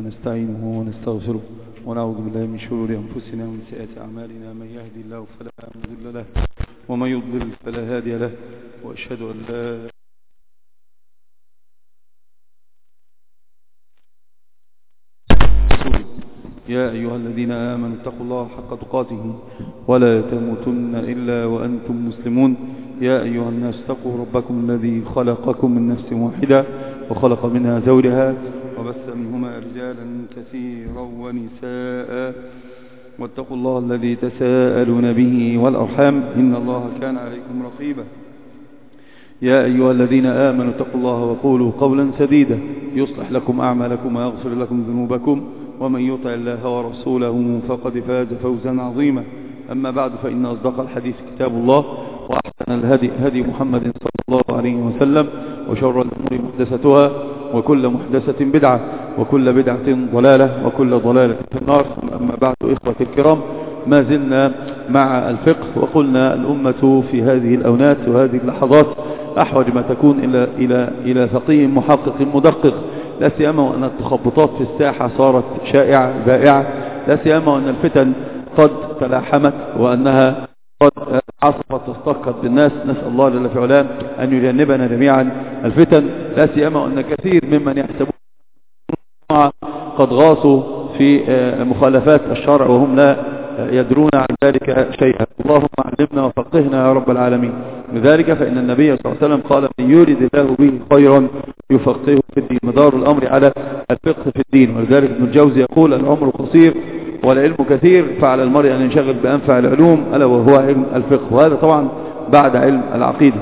ونستعينه ونستغفره ونعوذ بالله من شرور أنفسنا ومن سيئات أعمالنا. من يهدي الله فلا مضل له ومن يضلل فلا هادي له، وأشهد أن لا يا أيها الذين آمنوا اتقوا الله حق تقاته ولا تموتن إلا وأنتم مسلمون. يا أيها الناس اتقوا ربكم الذي خلقكم من نفس واحدة وخلق منها زوجها وبث منهما رجالا كثيرا ونساء، واتقوا الله الذي تساءلون به والأرحام إن الله كان عليكم رقيبا. يا أيها الذين آمنوا اتقوا الله وقولوا قولا سديدا يصلح لكم أعمالكم ويغفر لكم ذنوبكم، ومن يطع الله ورسوله فقد فاز فوزا عظيما. أما بعد، فإن أصدق الحديث كتاب الله، وأحسن الهدي هدي محمد صلى الله عليه وسلم، وشر الأمور محدثتها، وكل محدثة بدعة، وكل بدعة ضلالة، وكل ضلالة في النار. أما بعد، إخوة الكرام، ما زلنا مع الفقه، وقلنا الأمة في هذه الأونات وهذه اللحظات أحوج ما تكون إلى فقيه محقق مدقق، لا سيما وأن التخبطات في الساحة صارت شائعة بائعة، لا سيما وأن الفتن قد تلاحمت وأنها قد عصفت واستقت بالناس. نسأل الله جل في علاه أن يجنبنا جميعا الفتن، لا سيما وأن كثير ممن يحسبون قد غاصوا في مخالفات الشرع وهم لا يدرون عن ذلك شيئا. اللهم علمنا وفقهنا يا رب العالمين. لذلك فإن النبي صلى الله عليه وسلم قال: من يريد الله به خيرا يفقهه في الدين. مدار الأمر على الفقه في الدين. ولذلك ابن الجوزي يقول: العمر قصير والعلم كثير، فعلى المرء أن ينشغل بأنفع العلوم ألا وهو علم الفقه، وهذا طبعا بعد علم العقيدة.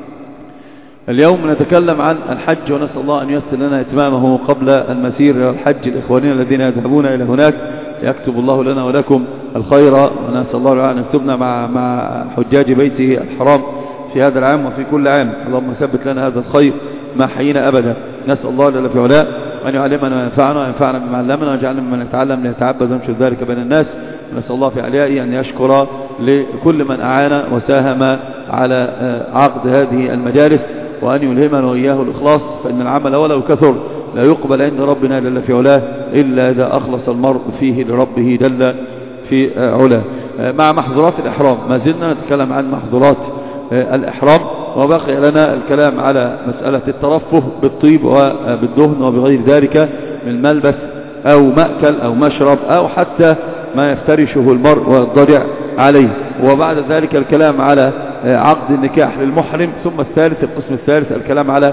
اليوم نتكلم عن الحج، ونسأل الله أن ييسر لنا إتمامه قبل المسير إلى الحج لإخواننا الذين يذهبون إلى هناك. يكتب الله لنا ولكم الخير، ونسأل الله أن يكتبنا مع حجاج بيته الحرام في هذا العام وفي كل عام. اللهم ثبت لنا هذا الخير ما حيينا أبدا. نسأل الله جل في علاه أن يعلمنا وينفعنا وينفعنا بما علمنا، ويجعلنا ممن يتعلم ليتعبد وينشر ذلك بين الناس. ونسأل الله في عليائه أن يشكر لكل من أعان وساهم على عقد هذه المجالس، وأن يلهمنا وإياه الإخلاص، فإن العمل ولو كثر لا يقبل عند ربنا جل في علاه إلا إذا أخلص المرء فيه لربه جل في علاه. مع محظورات الإحرام، ما زلنا نتكلم عن محظورات الإحرام، وبقي لنا الكلام على مسألة الترفه بالطيب وبالدهن وبغير ذلك من ملبس أو مأكل أو مشرب أو حتى ما يفترشه المرء ويضطجع عليه. وبعد ذلك الكلام على عقد النكاح للمحرم. ثم القسم الثالث الكلام على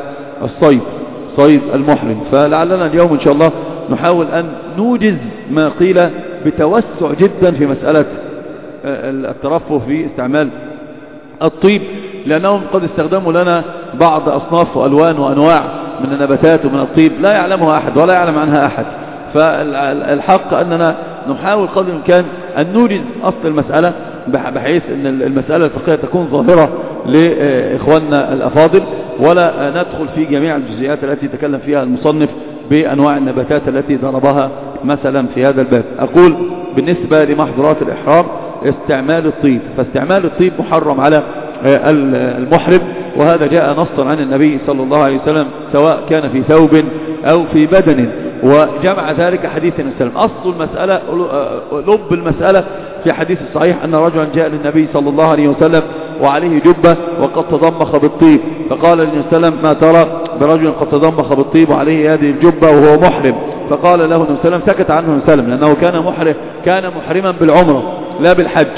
صيد المحرم. فلعلنا اليوم إن شاء الله نحاول أن نوجز ما قيل بتوسع جدا في مسألة الترفه في استعمال الطيب، لأنهم قد استخدموا لنا بعض أصناف وألوان وأنواع من النباتات ومن الطيب لا يعلمها أحد ولا يعلم عنها أحد. فالحق أننا نحاول قدر الإمكان أن نوجز أصل المسألة، بحيث أن المسألة الفقهية تكون ظاهرة لإخواننا الأفاضل، ولا ندخل في جميع الجزئيات التي تكلم فيها المصنف بأنواع النباتات التي ضربها مثلا في هذا الباب. أقول بالنسبة لمحظورات الإحرام استعمال الطيب، فاستعمال الطيب محرم على المحرم، وهذا جاء نصا عن النبي صلى الله عليه وسلم سواء كان في ثوب أو في بدن، وجمع ذلك حديث النبي صلى الله عليه وسلم. أصل المسألة لب المسألة في حديث الصحيح أن رجلا جاء للنبي صلى الله عليه وسلم وعليه جبة وقد تضمخ بالطيب، فقال النبي صلى الله عليه وسلم: ما ترى برجل قد تضمخ بالطيب وعليه هذه الجبة وهو محرم؟ فقال له النبي صلى الله عليه وسلم، سكت عنه النبي صلى الله عليه وسلم، لأنه كان محرما بالعمرة لا بالحج.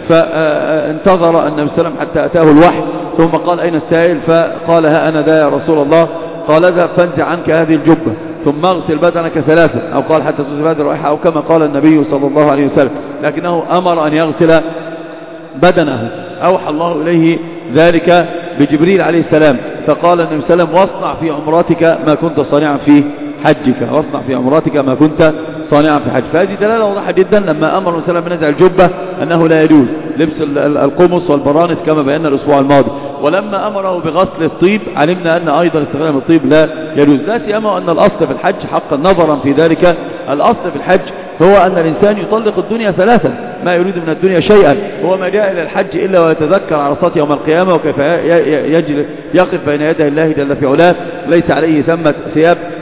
فانتظر النبي صلى الله عليه وسلم حتى أتاه الوحي، ثم قال: أين السائل؟ فقال: ها أنا ذا يا رسول الله. قال: اذهب فانزع عنك هذه الجبة ثم اغسل بدنك ثلاثا، أو قال حتى تغسل بدن الرائحة، أو كما قال النبي صلى الله عليه وسلم، لكنه أمر أن يغسل بدنه. أوحى الله إليه ذلك بجبريل عليه السلام، فقال النبي صلى الله عليه وسلم: واصنع في عمرتك ما كنت صانعا في حجك، واصنع في عمرتك ما كنت صانعا في حج. فهذه دلالة واضحة جدا لما أمر النبي صلى الله عليه وسلم بنزع الجبة أنه لا يجوز لبس القمص والبرانس كما بينا الأسبوع الماضي. ولما أمره بغسل الطيب علمنا أن أيضا استخدام الطيب لا يجوز، لا سيما أن الأصل في الحج حقا نظرا في ذلك، الأصل في الحج هو أن الإنسان يطلق الدنيا ثلاثا، ما يريد من الدنيا شيئا، هو ما جاء إلى الحج إلا ويتذكر عرصات يوم القيامة وكيف يقف بين يدي الله جل في علاه، ليس عليه ثمة ثياب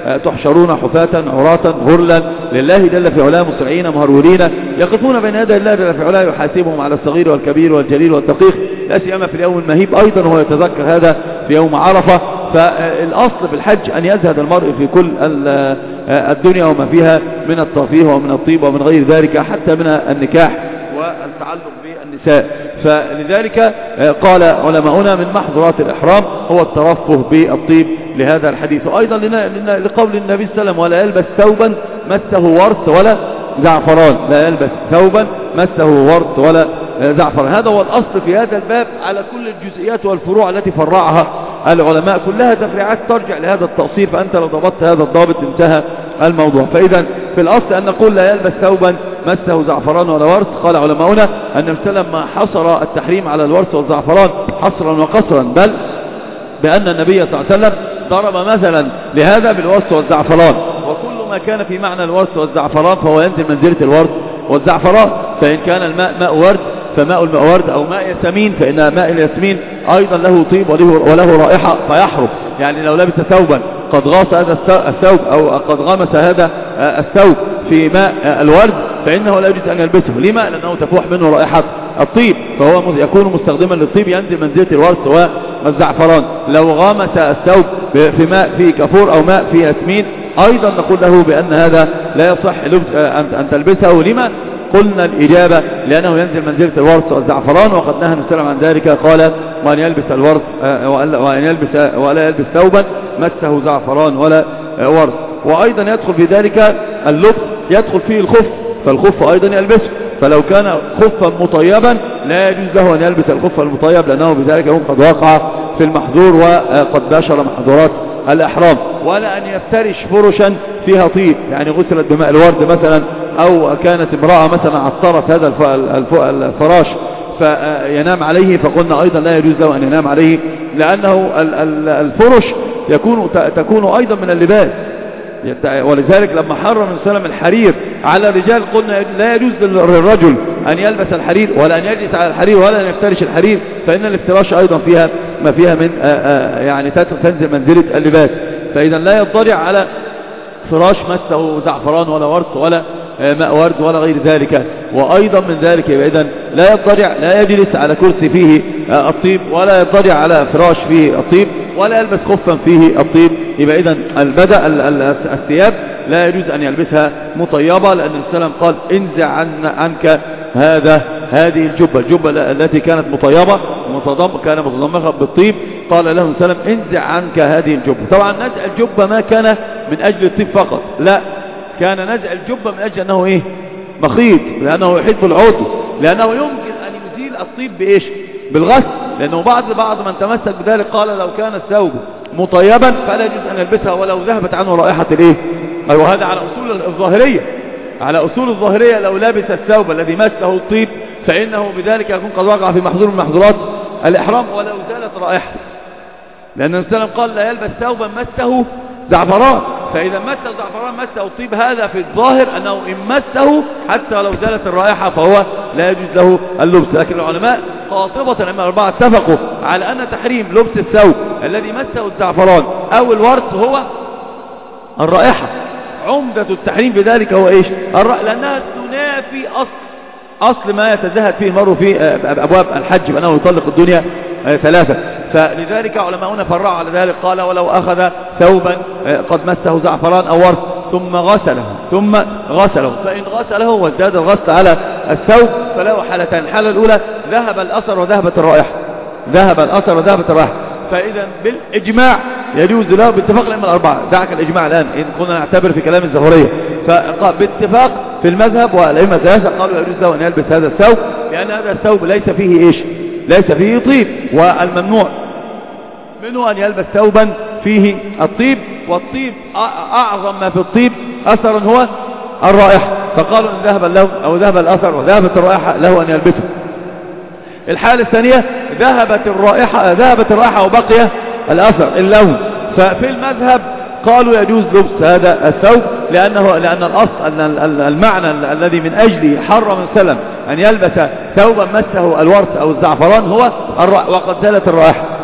تحشرون حفاة عراة غرلا لله جل في علاه مسرعين مهرولين يقفون بين يدي الله جل في علاه يحاسبهم على الصغير والكبير والجليل والدقيق لا سيما في اليوم المهيب. أيضا هو يتذكر هذا في يوم عرفة. فالأصل بالحج أن يزهد المرء في كل الدنيا وما فيها من الترفيه ومن الطيب ومن غير ذلك حتى من النكاح والتعلق بالنساء. فلذلك قال علماؤنا من محظورات الإحرام هو الترفه بالطيب لهذا الحديث. وأيضا لقول النبي صلى الله عليه وسلم ولا يلبس ثوبا مسه ورث ولا زعفران، لا يلبس ثوبا مسه ورث ولا زعفران. هذا هو الأصل في هذا الباب على كل الجزئيات والفروع التي فرعها العلماء، كلها تفريعات ترجع لهذا التأصيل. فأنت لو ضبطت هذا الضابط انتهى الموضوع. فإذا في الأصل أن نقول لا يلبس ثوبا مسه زعفران ولا ورث. قال علماؤنا أن النبي صلى الله عليه وسلم ما حصر التحريم على الورث والزعفران حصرا وقصرا، بل بأن النبي صلى الله عليه وسلم ضرب مثلا لهذا بالورث والزعفران. وكل ما كان في معنى الورث والزعفران فهو ينزل منزلة الورث والزعفران. فإن كان الماء ماء ورد فماء الماء ورد، أو ماء ياسمين فإن ماء الياسمين أيضا له طيب وله رائحة فيحرم. يعني لو لبس ثوبا قد غاص هذا الثوب أو قد غمس هذا الثوب في ماء الورد فإنه لا يجوز أن يلبسه. لما؟ لأنه تفوح منه رائحة الطيب، فهو يكون مستخدما للطيب ينزل منزلة الورث والزعفران. لو غمس الثوب في ماء فيه كافور أو ماء فيه ياسمين أيضا نقول له بأن هذا لا يصح أن تلبسه. لما؟ قلنا الإجابة لأنه ينزل منزلة الورث والزعفران، وقد نهى النبي صلى الله عليه وسلم عن ذلك. قال وأن يلبس الورث ولا يلبس ثوبا مسه زعفران ولا ورث. وأيضا يدخل في ذلك اللبس، يدخل فيه الخف، فالخف أيضا يلبسه. فلو كان خفا مطيبا لا يجوز له أن يلبس الخف المطيب لأنه بذلك هم قد وقع في المحظور وقد باشر محظورات الإحرام. ولا أن يفترش فرشا فيها طيب، يعني غسلت بماء الورد مثلا، أو كانت امرأة مثلا عطرت هذا الفراش فينام عليه، فقلنا أيضا لا يجوز له أن ينام عليه لأنه الفرش تكون أيضا من اللباس. ولذلك لما حرم النبي صلى الله عليه وسلم الحرير على الرجال قلنا لا يجوز للرجل أن يلبس الحرير ولا أن يجلس على الحرير ولا أن يفترش الحرير، فإن الافتراش أيضا فيها ما فيها من يعني تنزل منزلة اللباس. فإذا لا يضطرع على فراش مسه زعفران ولا ورث ولا ماء ورد ولا غير ذلك. وأيضا من ذلك إذن لا يضطرع، لا يجلس على كرسي فيه الطيب، ولا يضطرع على فراش فيه الطيب، ولا يلبس خفا فيه الطيب. يبقى إذن الثياب لا يجوز أن يلبسها مطيبة، لأن السلام قال انزع عنك هذه الجبة التي كانت مطيبة كان متضمخة بالطيب. قال له السلام انزع عنك هذه الجبة. طبعا نزع الجبة ما كان من أجل الطيب فقط، لا، كان نزع الجبة من أجل أنه مخيط، لأنه يحيط بالعضو، لأنه يمكن أن يزيل الطيب بإيش؟ بالغسل. لأنه بعض من تمسك بذلك قال لو كان الثوب مطيبا فلا يجوز أن يلبسها ولو ذهبت عنه رائحة وهذا على أصول الظاهرية. على أصول الظاهرية لو لبس الثوب الذي مسه الطيب فإنه بذلك يكون قد وقع في محظور من محظورات الإحرام ولو زالت رائحة، لأن السلام قال لا يلبس ثوبا مسه زعفران. فإذا مسه زعفران مسه الطيب، هذا في الظاهر أنه إن مسه حتى لو زالت الرائحة فهو لا يجوز له اللبس. لكن العلماء قاطبة الأربعة اتفقوا على أن تحريم لبس الثوب الذي مسه الزعفران أو الورث هو الرائحة. عمدة التحريم بذلك هو إيش؟ لأنها تنافي أصل ما يتزهد فيه المرء في أبواب الحج بأنه يطلق الدنيا ثلاثة. فلذلك علماؤنا فرعوا على ذلك. قال ولو أخذ ثوبا قد مسه زعفران أو ورث ثم غسله فإن غسله وازداد الغسل على الثوب فله حالتان. الحالة الأولى ذهب الأثر وذهبت الرائحة. فإذا بالإجماع يجوز له باتفاق الأئمة الأربعة. دعك الإجماع الآن إن كنا نعتبر في كلام الزهرية، فباتفاق في المذهب والأئمة الثلاثة قالوا يجوز له أن يلبس هذا الثوب، لأن هذا الثوب ليس فيه طيب، والممنوع منه أن يلبس ثوبا فيه الطيب، والطيب أعظم ما في الطيب أثرا هو الرائحة. فقالوا إن ذهب اللون أو ذهب الأثر وذهبت الرائحة له أن يلبسه. الحالة الثانية ذهبت الرائحة وبقي الأثر اللون. ففي المذهب قالوا يجوز لبس هذا الثوب لأن الأصل أن المعنى الذي من أجله حرم سلم أن يلبس ثوبا مسه الورث أو الزعفران هو وقد زالت الرائحة.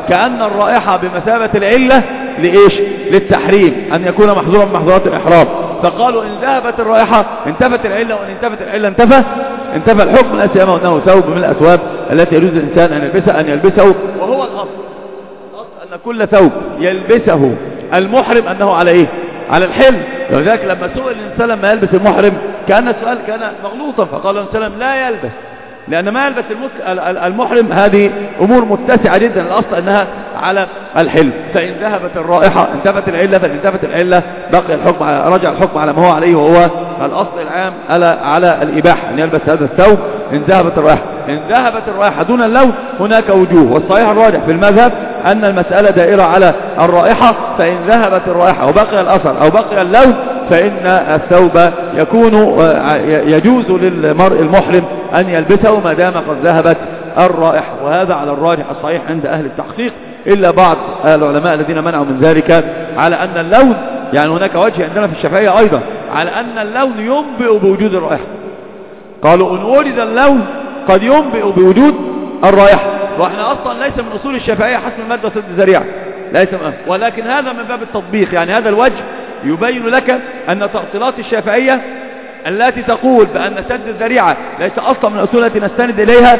كأن الرائحة بمثابة العلة لإيش؟ للتحريم، أن يكون محظورا من محظورات الإحرام. فقالوا إن ذهبت الرائحة انتفت العلة، وإن انتفت العلة انتفى الحكم. لا سيما أنه ثوب من الأثواب التي يجوز الإنسان أن يلبسه، وهو الأصل أن كل ثوب يلبسه المحرم أنه على إيه؟ على الحل. ولذلك لما سئل الإنسان لما يلبس المحرم كان السؤال كان مغلوطا، فقال الإنسان لا يلبس، لأن ما يلبس المحرم هذه أمور متسعة جدا، الأصل أنها على الحل. فإن ذهبت الرائحة انتفت العلة، فإن انتفت العلة بقي الحكم، رجع الحكم على ما هو عليه، وهو الأصل العام على الإباحة أن يلبس هذا الثوب إن ذهبت الرائحة. إن ذهبت الرائحة دون اللون هناك وجوه، والصحيح الراجح في المذهب أن المسألة دائرة على الرائحة. فإن ذهبت الرائحة وبقي الأثر أو بقي اللون فإن الثوب يجوز للمرء المحرم أن يلبسه ما دام قد ذهبت الرائحة. وهذا على الراجح الصحيح عند أهل التحقيق، إلا بعض العلماء الذين منعوا من ذلك على أن اللون، يعني هناك وجه عندنا في الشافعية أيضا على أن اللون ينبئ بوجود الرائحة. قالوا إن وجد اللون قد ينبئ بوجود الرائحة، وإحنا أصلا ليس من أصول الشافعية حسم المادة سد الذريعة، ولكن هذا من باب التطبيق. يعني هذا الوجه يبين لك أن تأصيلات الشافعية التي تقول بأن سد الذريعة ليس أصلا من الأصول التي نستند إليها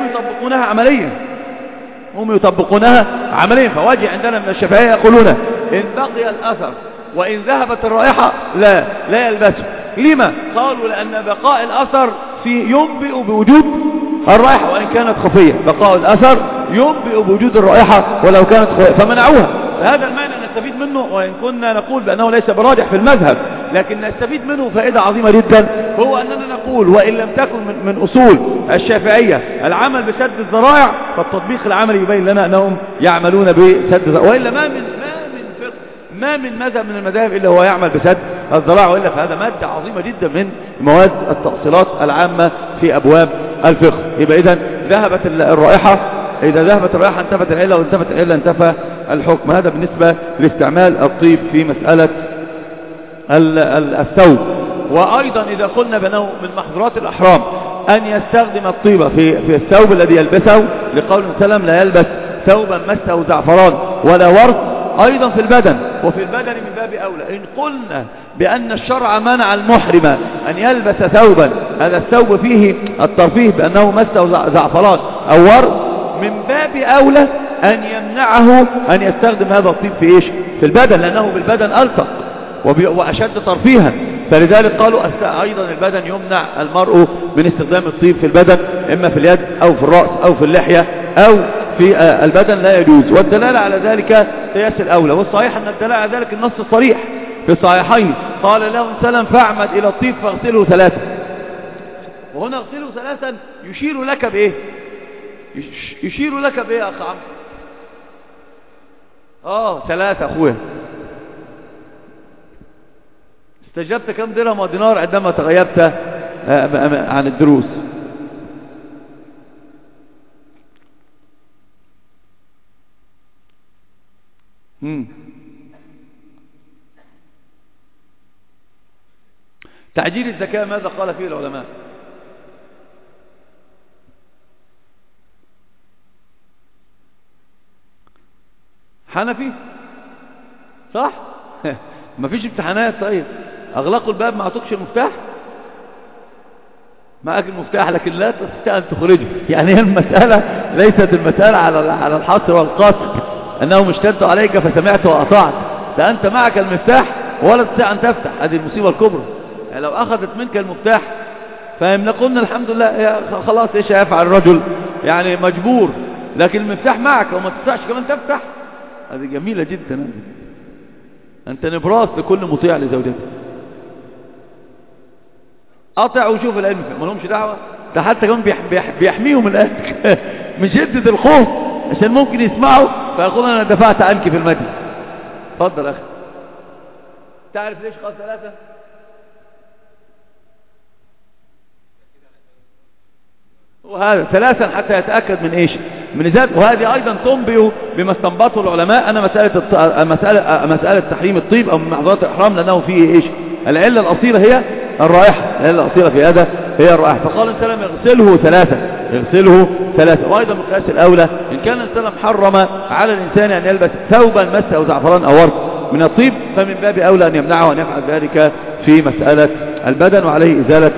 هم يطبقونها عمليا. فواجه عندنا من الشافعية يقولون إن بقي الأثر وإن ذهبت الرائحة لا يلبسه. لما؟ قالوا لأن بقاء الأثر ينبئ بوجود الرائحة وإن كانت خفية. بقاء الأثر ينبئ بوجود الرائحة ولو كانت خفية، فمنعوها. فهذا المعنى نستفيد منه، وإن كنا نقول بأنه ليس براجح في المذهب، لكن نستفيد منه فائدة عظيمة جدا، هو أننا نقول وإن لم تكن من أصول الشافعية العمل بسد الذرائع، فالتطبيق العملي يبين لنا أنهم يعملون بسد الذرائع. وإلا ما من مذهب من المذاهب إلا هو يعمل بسد الذرائع، وإلا فهذا مادة عظيمة جدا من مواد التأصيلات العامة في أبواب الفقه. يبقى إذن ذهبت الرائحة، إذا ذهبت الرائحة انتفت العلة، وانتفت العلة انتفى الحكم. هذا بالنسبة لاستعمال الطيب في مسألة الثوب. وأيضا إذا قلنا بأنه من محظورات الأحرام أن يستخدم الطيب في الثوب الذي يلبسه، لقول وسلم لا يلبس ثوبا مسه زعفران ولا ورد. أيضا في البدن، وفي البدن من باب أولى. إن قلنا بأن الشرع منع المحرم أن يلبس ثوبا هذا الثوب فيه الترفيه بأنه مسه زعفران أو ورد، من باب أولى أن يمنعه أن يستخدم هذا الطيب في إيش؟ في البدن، لأنه بالبدن ألصق وأشد ترفيها. فلذلك قالوا أيضا البدن يمنع المرء من استخدام الطيب في البدن، إما في اليد أو في الرأس أو في اللحية أو في البدن لا يجوز. والدلالة على ذلك قياس الأولى، والصحيح أن الدلالة على ذلك النص الصريح في الصحيحين، قال له سلم فاعمد إلى الطيب فاغسله ثلاثا. وهنا اغسله ثلاثا يشير لك بإيه؟ يشير لك بإيه يا أخ عمرو؟ ثلاثة أخويا. استجبت كم درهم ودينار عندما تغيبت عن الدروس؟ تعجيل الزكاة ماذا قال فيه العلماء؟ حنفي صح؟ مفيش امتحانات. طيب اغلقوا الباب، ما اعطوكش المفتاح؟ معك المفتاح لكن لا تستطيع ان تخرجه. يعني هي المسألة ليست المسألة على الحصر والقصر انه اشتد عليك فسمعت واطعت، ده انت معك المفتاح ولا تستطيع ان تفتح. هذه المصيبة الكبرى. يعني لو اخذت منك المفتاح فإن قلنا الحمد لله خلاص ايش هيفعل الرجل، يعني مجبور، لكن المفتاح معك وما تستطيعش كمان تفتح. هذه جميلة جدا. انت نبراس لكل مطيع لزوجته. قطع وشوف العلم ما لهمش دعوة. ده حتى كمان بيحميهم الآن من شدة الخوف عشان ممكن يسمعوا فيقولون انا دفعت عنك في المجلس. اتفضل اخي. تعرف ليش قال ثلاثة؟ وهذا ثلاثا حتى يتأكد من ايش؟ من ذات. وهذه ايضا تنبئ بما استنبطه العلماء ان مسألة تحريم الطيب او من محظورات الاحرام لانه فيه ايش؟ العلة الاصيلة هي الرائحة. العلة الاصيلة في هذا هي الرائحة. فقال النبي صلى الله عليه وسلم يغسله ثلاثة. وأيضا من قياس الأولى إن كان النبي صلى الله عليه وسلم حرم على الإنسان أن يلبس ثوبا مس أو زعفران أو ورد من الطيب، فمن باب أولى أن يمنعه أن يفعل ذلك في مسألة البدن، وعليه إزالة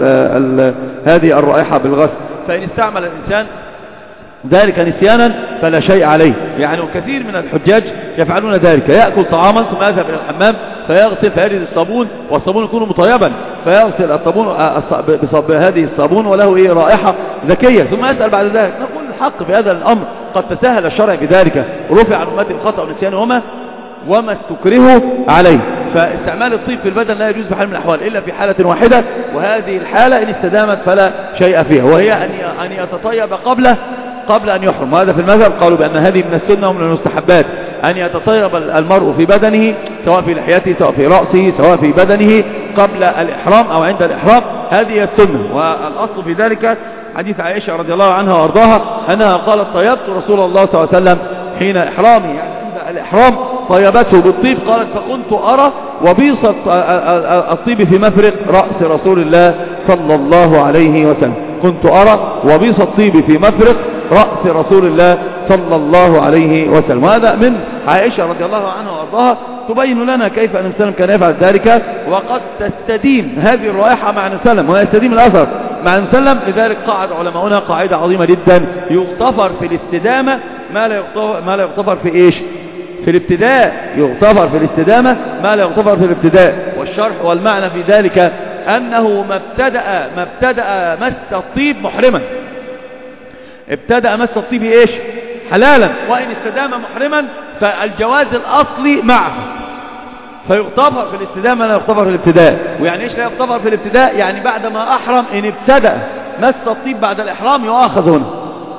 هذه الرائحة بالغسل. فإن استعمل الإنسان ذلك نسيانا فلا شيء عليه. يعني كثير من الحجاج يفعلون ذلك، يأكل طعاما ثم يذهب إلى الحمام فيغسل فيجد الصابون، والصابون يكون مطيبا، فيغسل الصابون بهذه الصابون وله رائحة ذكية، ثم يسأل بعد ذلك. نقول الحق في هذا الأمر قد تساهل الشرع بذلك، ورفع عن أمتي الخطأ والنسيان وما استكرهوا عليه. فاستعمال الطيب في البدن لا يجوز في حال من الأحوال إلا في حالة واحدة، وهذه الحالة إن استدامت فلا شيء فيها، وهي أن يتطيب قبل أن يحرم. وهذا في المذهب قالوا بأن هذه من السنة ومن المستحبات، أن يتطيب المرء في بدنه سواء في لحيته سواء في رأسه سواء في بدنه قبل الإحرام أو عند الإحرام، هذه السنة. والأصل في ذلك حديث عائشة رضي الله عنها وأرضاها أنها قالت طيبت رسول الله صلى الله عليه وسلم حين إحرامي، يعني عند الإحرام طيبته بالطيب. قالت فكنت أرى وبيص الطيب في مفرق رأس رسول الله صلى الله عليه وسلم، كنت أرى وبيص الطيب في مفرق رأس رسول الله صلى الله عليه وسلم. وهذا من عائشة رضي الله عنها وأرضاها تبين لنا كيف أن النبي كان يفعل ذلك، وقد تستديم هذه الرائحة مع النبي صلى الله عليه وسلم ويستديم الأثر مع النبي صلى الله عليه وسلم. لذلك قاعد علماؤنا قاعدة عظيمة جدا، يغتفر في الاستدامة ما لا يغتفر في إيش؟ في الابتداء. يغتفر في الاستدامة ما لا يغتفر في الابتداء. والشرح والمعنى في ذلك أنه ما ابتدأ مس الطيب محرما، ابتدأ مس الطيب إيش؟ حلالا، وإن استدام محرما فالجواز الأصلي معه، فيغتفر في الاستدامة لا يغتفر في الابتداء. ويعني إيش لا يغتفر في الابتداء؟ يعني بعد ما أحرم إن ابتدأ مس الطيب بعد الإحرام يؤاخذ هنا.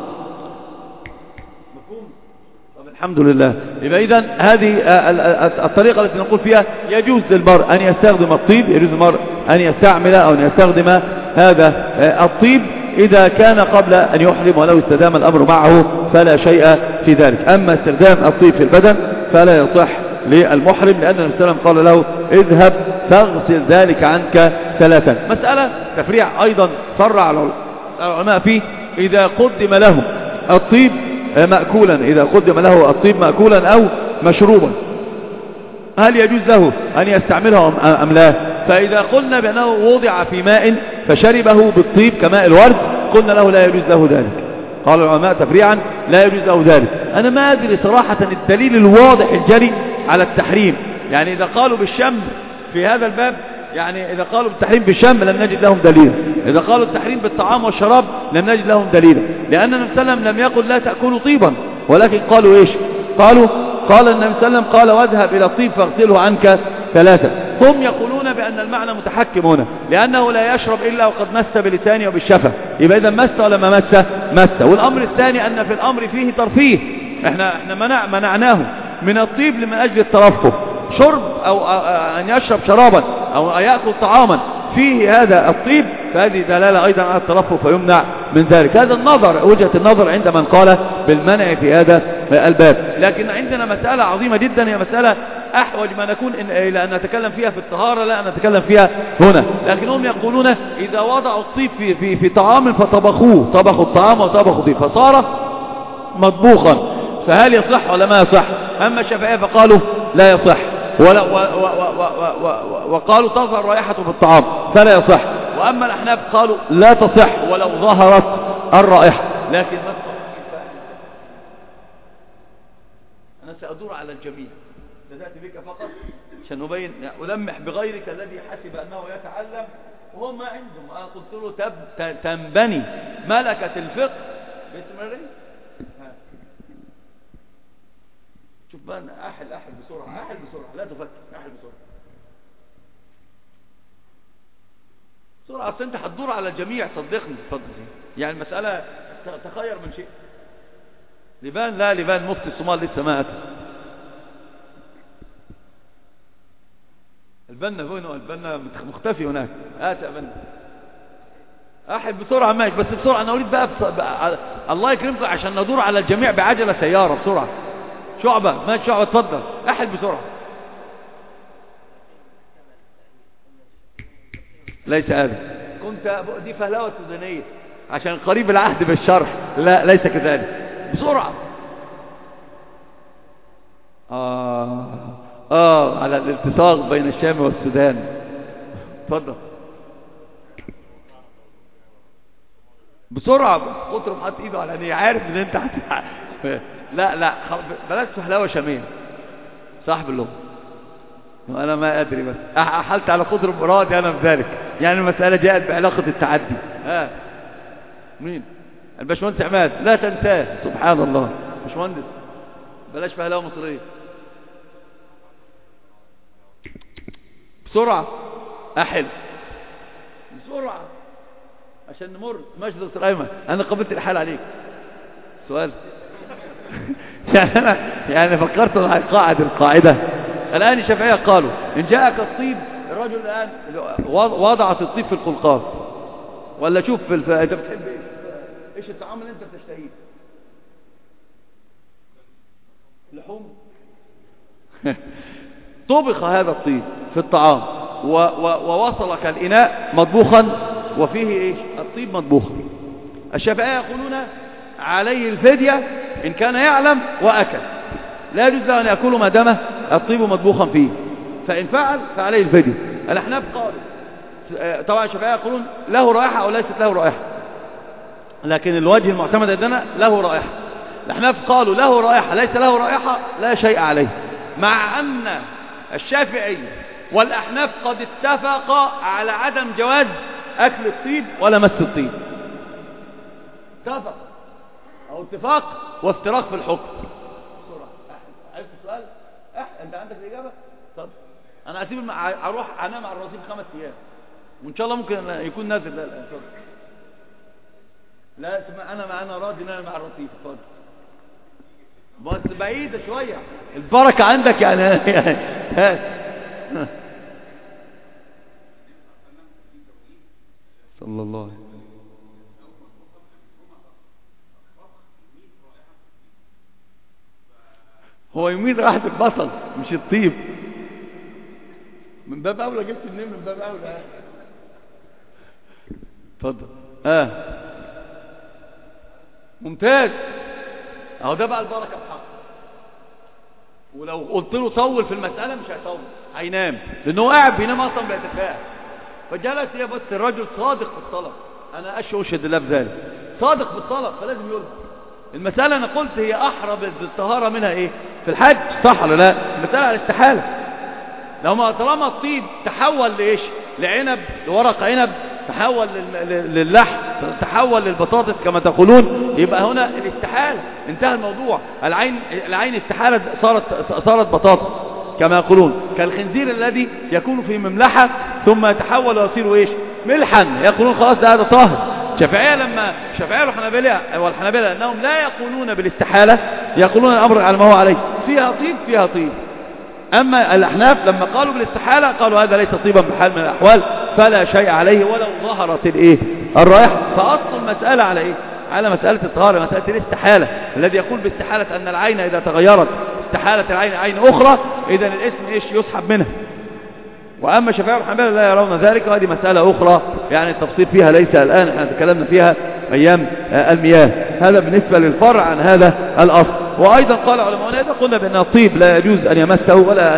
الحمد لله. يبقى إذن هذه الطريقة التي نقول فيها يجوز للمرء أن يستخدم الطيب، يجوز للمرء أن يستعمل أو أن يستخدم هذا الطيب إذا كان قبل أن يحرم، ولو استدام الأمر معه فلا شيء في ذلك. أما استخدام الطيب في البدن فلا يصح للمحرم، لأن النبي صلى الله عليه وسلم قال له اذهب فاغسل ذلك عنك ثلاثا. مسألة تفريع أيضا فرع العلماء فيه، إذا قدم له الطيب مأكولا، إذا قدم له الطيب مأكولا أو مشروبا هل يجوز له أن يستعمله أم لا؟ فإذا قلنا بأنه وضع في ماء فشربه بالطيب كماء الورد قلنا له لا يجوز له ذلك. قال العلماء تفريعا لا يجوز له ذلك. أنا ما أدري صراحة الدليل الواضح الجري على التحريم، يعني إذا قالوا بالشم في هذا الباب، يعني إذا قالوا بالتحريم بالشم لم نجد لهم دليلا، إذا قالوا التحريم بالطعام والشراب لم نجد لهم دليلا، لأن النبي صلى الله عليه وسلم لم يقل لا تأكلوا طيبا، ولكن قالوا إيش؟ قال النبي صلى الله عليه وسلم قال واذهب إلى الطيب فاغسله عنك ثلاثة. هم يقولون بأن المعنى متحكم هنا، لأنه لا يشرب إلا وقد مس بلسانه وبالشفة، يبقى إذا مس ولا ما مس. والأمر الثاني أن في الأمر فيه ترفيه، احنا منعناه من الطيب من أجل الترفه، شرب أو أن يشرب شرابا أو يأكل طعاما فيه هذا الطيب، فهذه دلالة أيضا على الترفه فيمنع من ذلك. هذا النظر، وجهة النظر عند من قال بالمنع في هذا الباب. لكن عندنا مسألة عظيمة جدا، هي مسألة أحوج ما نكون إلى أن نتكلم فيها في الطهارة لا أن نتكلم فيها هنا. لكن هم يقولون إذا وضعوا الطيب في طعام فطبخوه، طبخوا الطعام وطبخوا الطيب فصار مطبوخا، فهل يصح ولا ما يصح؟ أما الشافعية فقالوا لا يصح، وقالوا تظهر رائحته في الطعام فلا يصح. وأما الأحناف قالوا لا تصح ولو ظهرت الرائحة. لكن أنا سأدور على الجميع، بدأت بك فقط عشان أبين ألمح بغيرك الذي حسب أنه يتعلم وهم ما عندهم. أنا قلت له تنبني ملكة الفقه باستمرارية. شوف بقى أحل بسرعة لا تفكر، أحل بسرعة أصل أنت هتدور على الجميع صدقني. يعني المسألة تخير من شيء. لبان مفتي الصومال لسه ما أتى. البنا هنا، البنا مختفي هناك. أتى بنا أحل بسرعة ماشي، بس بسرعة أنا أريد بقى الله يكرمكم عشان ندور على الجميع بعجلة سيارة بسرعة. شعبة اتفضل أحل بسرعة. ليس هذا كنت دي فهلوة سودانية عشان قريب العهد بالشرح. لا ليس كذلك. بسرعة. على الالتصاق بين الشام والسودان. اتفضل بسرعة. قطرم حط ايده على عينيه عارف ان انت لا بلاش فهلوة شامية صاحب اللغة. انا ما ادري بس احلت على قطرم مرادي انا بذلك. يعني المسألة جاءت بعلاقة التعدي. مين؟ الباشمهندس عماد. لا تنساه. سبحان الله. باشمهندس بلاش فهلوة مصرية. بسرعة. احل بسرعة عشان نمر مجلس الأئمة. أنا قبلت الحال عليك. سؤال يعني فكرت قاعد القاعدة. الآن الشافعية قالوا إن جاءك الطيب، الرجل الآن وضعت الطيب في القلقاس، ولا شوف أنت بتحب إيش الطعام اللي أنت بتشتهيه؟ لحوم. طبخ هذا الطيب في الطعام ووصلك الإناء مطبوخا وفيه إيش؟ الطيب مطبوخا. الشافعية يقولون عليه الفدية إن كان يعلم وأكل. لا يجوز له أن يأكل ما دام الطيب مطبوخا فيه، فإن فعل فعليه الفدية. الأحناف قالوا طبعا الشافعية يقولون له رائحة أو ليست له رائحة، لكن الوجه المعتمد عندنا له رائحة. الأحناف قالوا له رائحة ليس له رائحة لا شيء عليه، مع أن الشافعي والأحناف قد اتفقا على عدم جواز أكل الطيب ولا مس الطيب. اتفق أو اتفاق وافتراق في الحكم. بسرعة. عرفت السؤال؟ أنت عندك الإجابة؟ طب أنا أسيب أروح أنام على الرصيف 5 أيام وإن شاء الله ممكن يكون نازل. لا لا اسمع، أنا راضي أنام مع الرصيف. اتفضل. بس بعيدة شوية. البركة عندك يعني. صلى الله عليه وسلم. هو يميل رائحة البصل مش الطيب. من باب أولى جبت منين؟ من باب أولى. اتفضل. ممتاز. اهو ده بقى البركة بحق. ولو قلت له طول في المسألة مش هيطول، هينام، لأنه قاعد بينام أصلا بيتفاعل. فجلس يا بس الرجل صادق في الطلب. أنا أشهد الله بذلك، صادق في الطلب، فلازم يقول المسألة. أنا قلت هي أحرى بالطهارة منها إيه في الحج، صح ولا لا؟ المسألة على الاستحالة. لو ما طالما الطيب تحول لإيش؟ لعنب، لورق عنب، تحول للحم، تحول للبطاطس كما تقولون، يبقى هنا الاستحالة انتهى الموضوع. العين استحالة صارت بطاطس كما يقولون، كالخنزير الذي يكون في مملحة ثم يتحول ويصير ايش؟ ملحا، يقولون خلاص ده هذا طاهر. الشافعية والحنابلة انهم لا يقولون بالاستحالة، يقولون الامر على ما هو عليه، فيها طيب. اما الاحناف لما قالوا بالاستحالة قالوا هذا ليس طيبا بحال من الاحوال فلا شيء عليه ولو ظهرت الرائحة. فاصل المسألة على ايه؟ على مسألة الطهارة، مسألة الاستحالة. الذي يقول باستحالة ان العين اذا تغيرت استحالة العين عين اخرى، اذا الاسم ايش؟ يسحب منها. واما الشافعية والحنابلة لا يرون ذلك، وهذه مسألة اخرى يعني التفصيل فيها ليس الان، احنا تكلمنا فيها ايام المياه. هذا بالنسبة للفرع عن هذا الاصل. وايضا قال علماء اذا قلنا بان الطيب لا يجوز ان يمسه ولا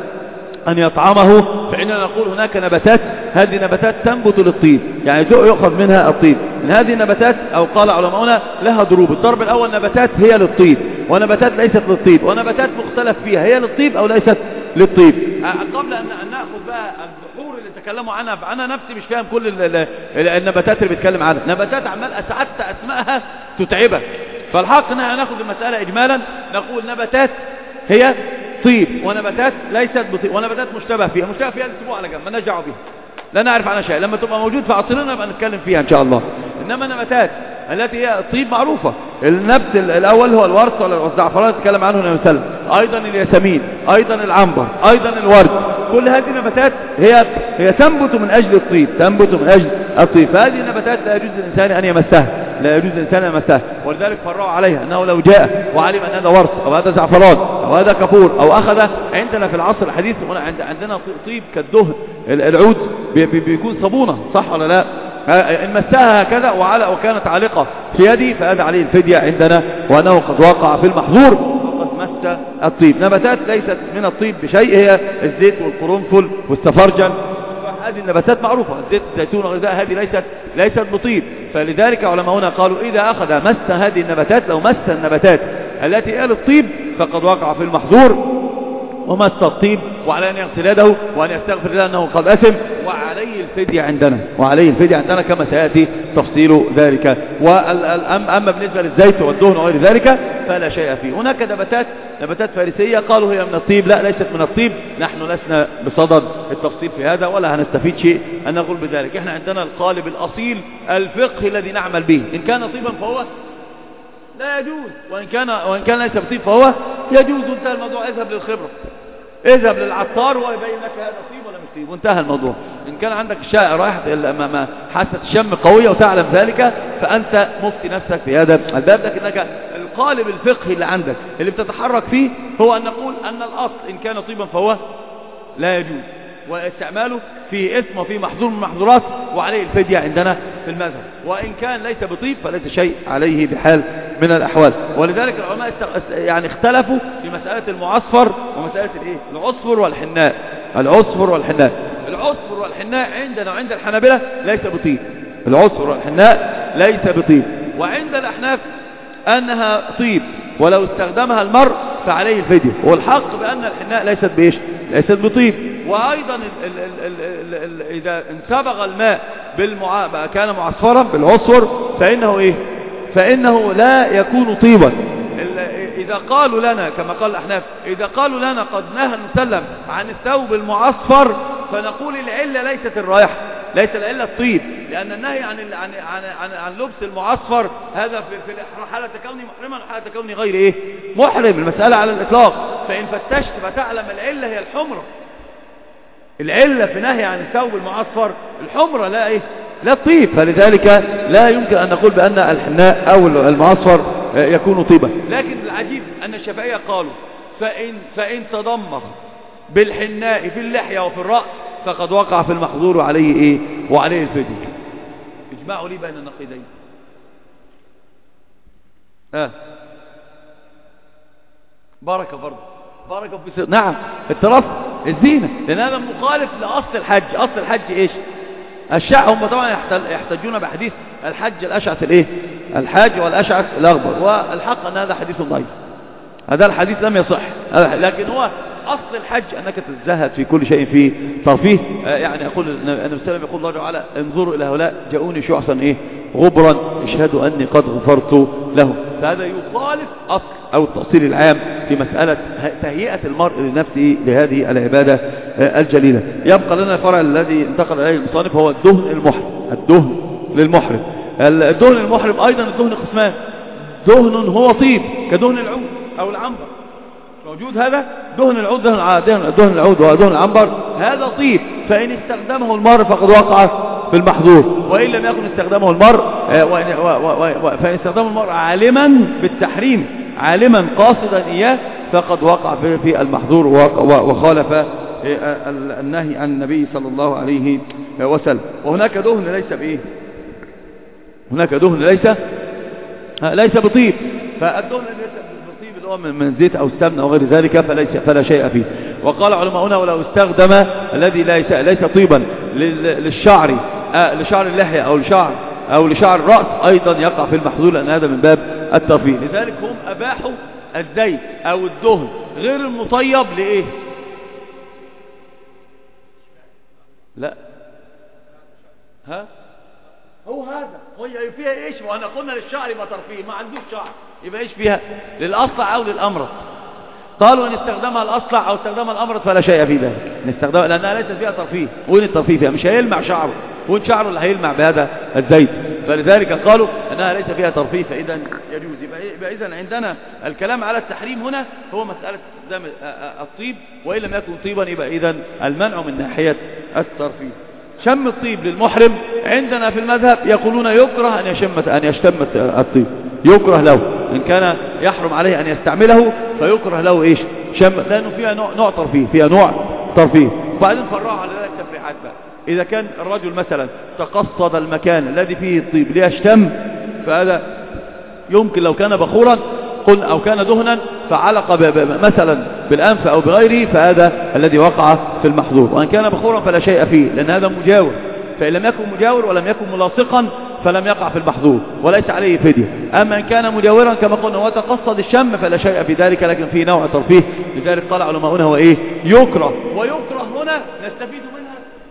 ان يطعمه، فإننا نقول هناك نباتات، هذه نباتات تنبت للطيب، يعني يؤخذ منها الطيب. من هذه النباتات او قال علماؤنا لها ضروب. الضرب الاول نباتات هي للطيب ونباتات ليست للطيب، ونباتات مختلف فيها هي للطيب او ليست للطيب. قبل ان ناخذ بقى البحور اللي تكلموا عنها، انا نفسي مش فاهم كل النباتات اللي بيتكلم عنها. نباتات عمال حتى اسمائها تتعبك، فالحق ان ناخذ المسألة اجمالا، نقول نباتات هي طيب ونباتات ليست بطيب، ونباتات مشتبه فيها نسيبوها على جنب، ما نرجعوا بيها، لا نعرف عنها شيء. لما تبقى موجود في عصرنا نبقى نتكلم فيها ان شاء الله. انما النباتات التي هي الطيب معروفة، النبت الاول هو الورد ولا الزعفران نتكلم عنه النبي صلى الله عليه وسلم، ايضا الياسمين، ايضا العنبر، ايضا الورد، كل هذه النباتات هي تنبت من اجل الطيب، فهذه النباتات لا يجوز للانسان ان يمسها، ولذلك فرعوا عليها انه لو جاء وعلم ان هذا ورد او هذا زعفران او هذا كافور او اخذ. عندنا في العصر الحديث عندنا طيب كالدهن، العود بيكون صابونة، صح ولا لا؟ إن مسها هكذا وكانت عالقة في يدي فهذا عليه الفدية عندنا، وأنه قد وقع في المحظور وقد مس الطيب. نباتات ليست من الطيب بشيء، هي الزيت والقرنفل والسفرجل، هذه النباتات معروفة، زيت الزيتون وغذاء هذه ليست بطيب. فلذلك علماؤنا قالوا إذا أخذ مس هذه النباتات، لو مس النباتات التي هي للطيب فقد وقع في المحظور ومس الطيب، وعلى أن يغسل يده وأن يستغفر الله أنه قد أثم، وعليه الفدية عندنا كما سيأتي تفصيل ذلك. أما بالنسبة للزيت والدهن وغير ذلك فلا شيء فيه. هناك نباتات فارسية قالوا هي من الطيب، لا ليست من الطيب، نحن لسنا بصدد التفصيل في هذا ولا هنستفيد شيء أن نقول بذلك. احنا عندنا القالب الأصيل الفقه الذي نعمل به، إن كان طيبا فهو لا يجوز، وإن كان ليس بطيب فهو يجوز، وانتهى الموضوع. اذهب للخبرة، اذهب للعطار ويبين لك هذا طيب ولا مش طيب، وانتهى الموضوع. إن كان عندك رائحة حاسة الشم قوية وتعلم ذلك فأنت مفتي نفسك في هذا الباب. لكنك القالب الفقهي اللي عندك اللي بتتحرك فيه هو أن نقول أن الأصل إن كان طيبا فهو لا يجوز، واستعماله فيه إثم وفيه محظور من المحظورات، وعليه الفدية عندنا في المذهب. وإن كان ليس بطيب فليس شيء عليه بحال من الأحوال. ولذلك العلماء يعني اختلفوا في مسألة المعصفر ومسألة العصفر والحناء. العصفر والحناء عندنا وعند الحنابلة ليس بطيب، العصفر والحناء ليس بطيب، وعند الأحناف أنها طيب ولو استخدمها المرء فعليه الفدية. والحق بأن الحناء ليست بطيب. وأيضا إذا انسبغ الماء كان معصفرا بالعصفر فإنه لا يكون طيبا. إذا قالوا لنا كما قال الأحناف، إذا قالوا لنا قد نهى المسلم عن الثوب المعصفر فنقول العلة ليست الرائحة، ليس العلة الطيب، لأن النهي عن لبس المعصفر هذا في حالة كوني محرما وحالة كوني غير محرم، المسألة على الإطلاق. فإن فتشت فتعلم العلة هي الحمرة، العلة في نهي عن الثوب المعصفر الحمرة لا الطيب. فلذلك لا يمكن أن نقول بأن الحناء أو المعصفر يكون طيبا. لكن العجيب أن الشافعية قالوا فإن تضمخ بالحناء في اللحية وفي الرأس فقد وقع في المحظور وعليه وعليه الفدية. اجمعوا لي بين النقيضين. بركة في نعم الترف الزينة، لأن هذا مخالف لأصل الحج. أصل الحج الشعر. هم طبعا يحتجون بحديث الحج الأشعث الحاج والأشعث الأغبر، والحق أن هذا حديث ضعيف، هذا الحديث لم يصح. لكن هو أصل الحج أنك تتزهد في كل شيء في ترفيه. يعني يقول النبي صلى الله عليه وسلم، يقول الله تعالى انظروا إلى هؤلاء جاءوني شعثا غبرا اشهدوا أني قد غفرت لهم. فهذا يخالف أصل أو التأصيل العام في مسألة تهيئة المرء لنفسه لهذه العبادة الجليلة. يبقى لنا الفرع الذي انتقل إليه المصنف هو الدهن المحرم. الدهن للمحرم. الدهن المحرم أيضا الدهن قسمان، دهن هو طيب كدهن العود أو العنبر، موجود هذا دهن العود، دهن العود ودهن العنبر هذا طيب. فإن استخدمه المرء فقد وقع في المحظور، وإن لم يكن استخدمه المرء فإن استخدمه المرء عالما بالتحريم، عالما قاصدا إياه، فقد وقع في المحظور وخالف النهي عن النبي صلى الله عليه وسلم. وهناك دهن ليس هناك دهن ليس بطيب. فالدهن الطيب اللي هو من زيت أو السمن أو غير ذلك فلا شيء فيه. وقال علماؤنا ولو استخدم الذي ليس طيبا للشعر، لشعر اللحية أو لشعر الرأس أيضا يقع في المحظور، لأن هذا من باب الترفيه. لذلك هم أباحوا الزيت أو الدهن غير المطيب لا هو هذا فيها وأنا قلنا للشعر يبقى ترفيه، ما عندوش شعر يبقى فيها للأصلع أو للأمرض. قالوا إن استخدمها الأصلع أو استخدمها الأمرض فلا شيء في ذلك، لأنها ليست فيها ترفيه. وين الترفيه فيها؟ مش هيلمع شعره، وين شعره اللي هيلمع بهذا الزيت؟ فلذلك قالوا أنها ليس فيها ترفيه، فإذا يجوز. يبقى إذن عندنا الكلام على التحريم هنا هو مسألة استخدام الطيب، وإن لم يكن طيبا يبقى إذن المنع من ناحية الترفيه. شم الطيب للمحرم عندنا في المذهب يقولون يكره أن يشتم الطيب، يكره له إن كان يحرم عليه أن يستعمله، فيكره له شم، لأنه فيها نوع ترفيه، وبعدين فرعوا على ذلك تفريعات بقى. إذا كان الرجل مثلا تقصد المكان الذي فيه الطيب ليشتم، فهذا يمكن لو كان بخورا أو كان دهنا فعلق مثلا بالأنف أو بغيره، فهذا الذي وقع في المحظور. وأن كان بخورا فلا شيء فيه، لأن هذا مجاور، فإن لم يكن مجاور ولم يكن ملاصقا فلم يقع في المحظور وليس عليه فدية. أما إن كان مجاورا كما قلنا وتقصد الشم فلا شيء في ذلك، لكن فيه نوع ترفيه. لذلك قال علماؤنا هو إيه؟ يكره. ويكره هنا نستفيد منها